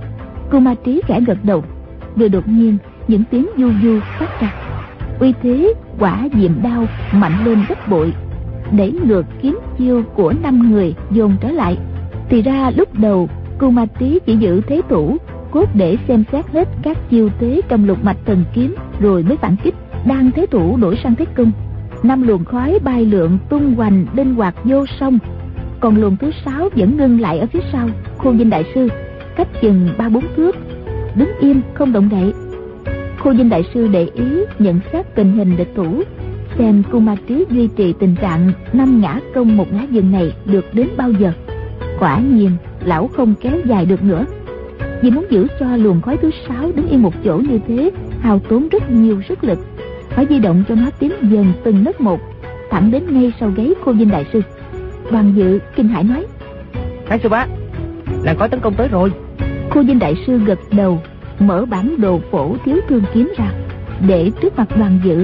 Cô Ma Trí khẽ gật đầu, vừa đột nhiên những tiếng du du phát ra, uy thế quả diệm đao mạnh lên gấp bội, đẩy ngược kiếm chiêu của 5 người dồn trở lại. Thì ra lúc đầu cô Ma Trí chỉ giữ thế thủ, cốt để xem xét hết các chiêu thế trong lục mạch thần kiếm rồi mới phản kích. Đang thế thủ đổi sang thế công, 5 luồng khói bay lượn tung hoành linh hoạt vô song, còn luồng thứ 6 vẫn ngưng lại ở phía sau Khô Vinh đại sư, cách chừng 3-4 thước, đứng im không động đậy. Khô Vinh đại sư để ý nhận xét tình hình địch thủ, xem cô Ma Trí duy trì tình trạng 5 ngã công 1 ngã dừng này được đến bao giờ. Quả nhiên lão không kéo dài được nữa, vì muốn giữ cho luồng khói thứ 6 đứng yên một chỗ như thế hao tốn rất nhiều sức lực, phải di động cho nó tiến dần từng nấc một, thẳng đến ngay sau gáy Khô Vinh đại sư. Đoàn Dự kinh hãi nói: Thái sư bá, làn khói tấn công tới rồi. Khô Vinh đại sư gật đầu, mở bản đồ phổ thiếu thương kiếm ra để trước mặt Đoàn Dự.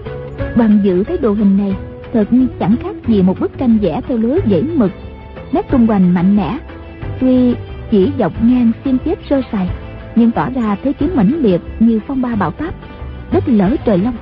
Đoàn Dự thấy đồ hình này thật chẳng khác gì một bức tranh vẽ theo lối dãy mực, nét tung hoành mạnh mẽ, tuy chỉ dọc ngang xiên chép sơ sài, nhưng tỏ ra thế kiếm mãnh liệt như phong ba bão táp, đất lở trời long.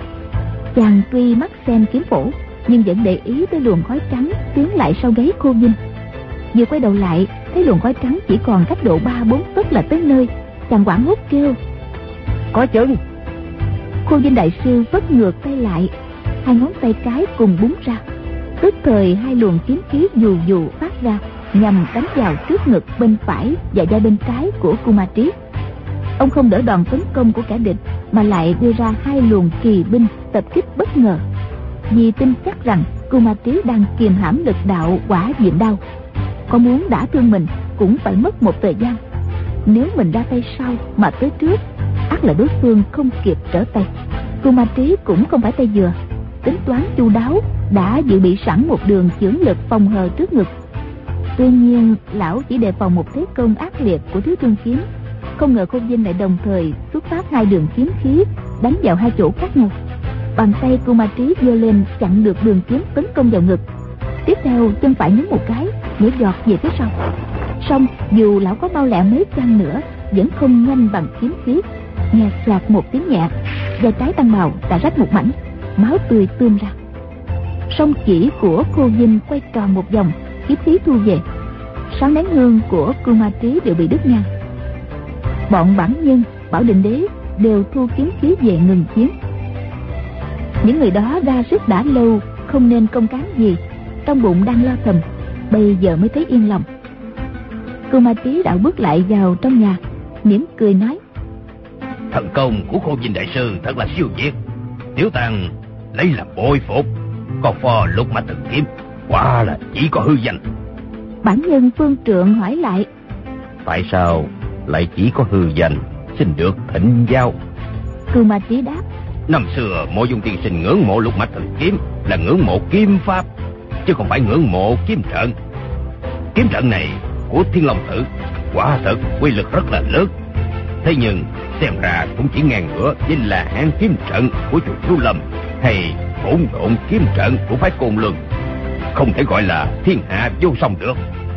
Chàng tuy mắt xem kiếm phổ, nhưng vẫn để ý tới luồng khói trắng tiến lại sau gáy Khô Vinh. Vừa quay đầu lại thấy luồng khói trắng chỉ còn cách độ 3-4 tấc là tới nơi, chàng hoảng hốt kêu: Có chừng! Khô Vinh đại sư vất ngược tay lại, hai ngón tay cái cùng búng ra, tức thời hai luồng kiếm khí dù dù phát ra, nhằm đánh vào trước ngực bên phải và vai bên trái của cô Ma Trí. Ông không đỡ đòn tấn công của kẻ địch, mà lại đưa ra hai luồng kỳ binh tập kích bất ngờ, vì tin chắc rằng cô Ma Trí đang kiềm hãm lực đạo quả diệm đao, có muốn đả thương mình cũng phải mất một thời gian. Nếu mình ra tay sau mà tới trước, ắt là đối phương không kịp trở tay. Cô Ma Trí cũng không phải tay vừa, tính toán chu đáo, đã dự bị sẵn một đường chưởng lực phòng hờ trước ngực. Tuy nhiên lão chỉ đề phòng một thế công ác liệt của thiếu thương kiếm, không ngờ Khô Vinh lại đồng thời xuất phát hai đường kiếm khí đánh vào hai chỗ khác nhau. Bàn tay cô Ma Trí giơ lên chặn được đường kiếm tấn công vào ngực, tiếp theo chân phải nhấn một cái, nhảy giọt về phía sau. Song dù lão có mau lẹ mấy chăng nữa vẫn không nhanh bằng kiếm khí. Nghe xoạt một tiếng nhẹ, vai trái tăng bào đã rách một mảnh, máu tươi tươm ra. Song chỉ của Khô Vinh quay tròn một vòng, kiếm khí thu về. 6 nén hương của cô Ma Trí đều bị đứt ngang. Bọn Bản Nhân, Bảo Định Đế đều thu kiếm khí về ngừng chiến. Những người đó ra sức đã lâu, không nên công cán gì, trong bụng đang lo thầm, bây giờ mới thấy yên lòng. Cô Ma Trí đạo bước lại vào trong nhà, mỉm cười nói: Thần công của Khô Vinh đại sư thật là siêu việt, Tiểu Tàng lấy làm bội phục. Còn phò lục mạch thần kiếm quả là chỉ có hư danh. Bản Nhân Phương Trượng hỏi lại: Tại sao lại chỉ có hư danh, xin được thỉnh giáo? Cô Ma Trí đáp: Năm xưa Mộ Dung tiên sinh ngưỡng mộ lục mạch thần kiếm là ngưỡng mộ kiếm pháp, chứ không phải ngưỡng mộ kiếm trận. Kiếm trận này của Thiên Long Tử quả thật uy lực rất là lớn, thế nhưng xem ra cũng chỉ ngang ngửa với là hán kiếm trận của chùa Thiếu Lâm hay hỗn độn kiếm trận của phái Côn Luân, không thể gọi là thiên hạ vô song được.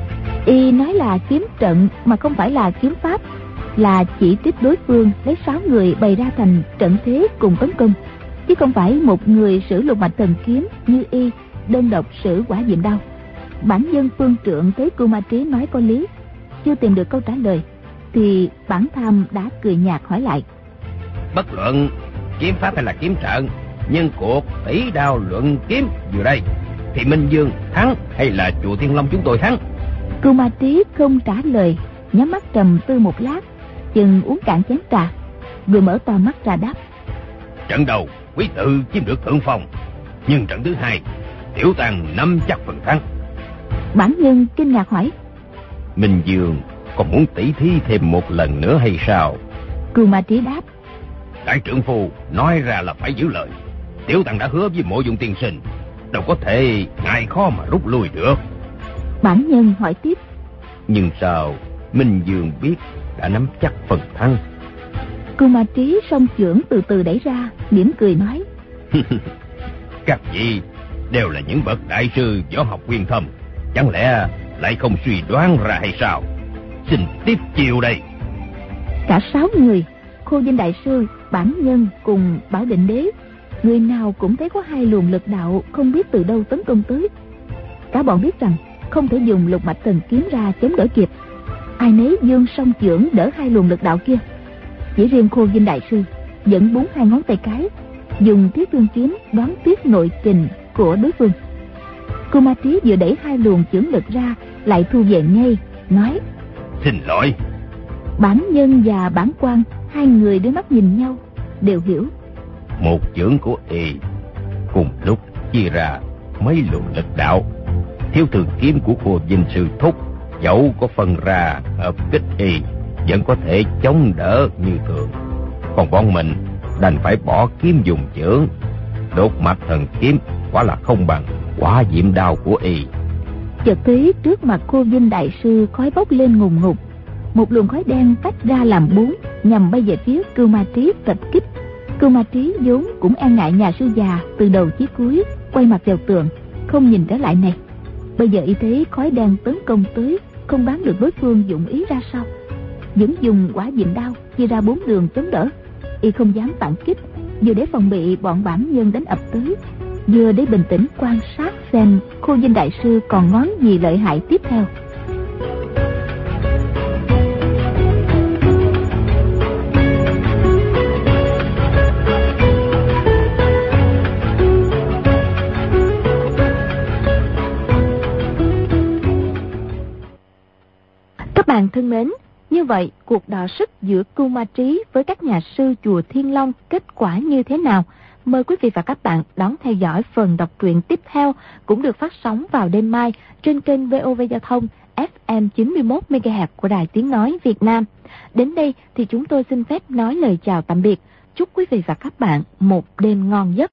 Y nói là kiếm trận mà không phải là kiếm pháp, là chỉ trích đối phương lấy 6 người bày ra thành trận thế cùng tấn công, chứ không phải một người sử lục mạch thần kiếm như y đơn độc sử quả diệm đao. Bản nhân phương trượng thấy Cưu Ma Trí nói có lý, chưa tìm được câu trả lời, thì Bản Tham đã cười nhạt hỏi lại. Bất luận kiếm pháp hay là kiếm trận, nhưng cuộc tỷ đao luận kiếm vừa đây thì Minh Dương thắng hay là chùa Thiên Long chúng tôi thắng? Cưu Ma Trí không trả lời, nhắm mắt trầm tư một lát, chừng uống cạn chén trà, rồi mở to mắt ra đáp. Trận đầu quý tự chiếm được thượng phong, nhưng trận thứ hai Tiểu Tàng nắm chắc phần thắng. Bản nhân kinh ngạc hỏi. Minh Dương còn muốn tỉ thí thêm một lần nữa hay sao? Cưu Ma Trí đáp. Đại trưởng phu nói ra là phải giữ lời. Tiểu Tàng đã hứa với Mộ Dung tiên sinh, đâu có thể ngại khó mà rút lui được. Bản nhân hỏi tiếp. Nhưng sao Minh Dương biết đã nắm chắc phần thắng? Cưu Ma Trí song chưởng từ từ đẩy ra, mỉm cười nói. Các vị đều là những bậc đại sư võ học uyên thâm, chẳng lẽ lại không suy đoán ra hay sao? Xin tiếp chiều đây. Cả 6 người, Khô Vinh đại sư, Bản nhân cùng Bảo Định đế, người nào cũng thấy có 2 luồng lực đạo không biết từ đâu tấn công tới. Cả bọn biết rằng không thể dùng Lục Mạch Thần kiếm ra chống đỡ kịp, ai nấy giương song chưởng đỡ 2 luồng lực đạo kia. Chỉ riêng Khô Vinh đại sư vẫn búng 2 ngón tay cái, dùng Thiết Thương kiếm đoán tiếp nội kình của đối phương. Cưu Ma Trí vừa đẩy 2 luồng chưởng lực ra, lại thu về ngay, nói. Xin lỗi. Bản nhân và Bản Quan, 2 người đưa mắt nhìn nhau, đều hiểu. Một chưởng của y cùng lúc chia ra mấy luồng lực đạo. Thiếu Thường kiếm của Khô Vinh sư thúc dẫu có phân ra hợp kích y vẫn có thể chống đỡ như thường, còn bọn mình đành phải bỏ kiếm dùng chưởng. Đột Mạch Thần kiếm quả là không bằng Hỏa Diệm đao của y. Chợt thấy trước mặt Khô Vinh đại sư khói bốc lên ngùn ngụt, một luồng khói đen tách ra làm 4, nhằm bay về phía Cưu Ma Trí tập kích. Cưu Ma Trí vốn cũng e ngại nhà sư già từ đầu chí cuối, quay mặt vào tường, không nhìn trở lại này. Bây giờ y thấy khói đen tấn công tới, không đoán được đối phương dụng ý ra sao, vẫn dùng Hỏa Diệm đao chia ra 4 đường chống đỡ. Y không dám phản kích, vừa để phòng bị bọn bản nhân đánh ập tới, vừa để bình tĩnh quan sát xem Khô Vinh đại sư còn ngón gì lợi hại tiếp theo. Các bạn thân mến, như vậy cuộc đọ sức giữa Cưu Ma Trí với các nhà sư chùa Thiên Long kết quả như thế nào? Mời quý vị và các bạn đón theo dõi phần đọc truyện tiếp theo, cũng được phát sóng vào đêm mai trên kênh VOV Giao thông FM 91 MHz của Đài Tiếng nói Việt Nam. Đến đây thì chúng tôi xin phép nói lời chào tạm biệt. Chúc quý vị và các bạn một đêm ngon giấc.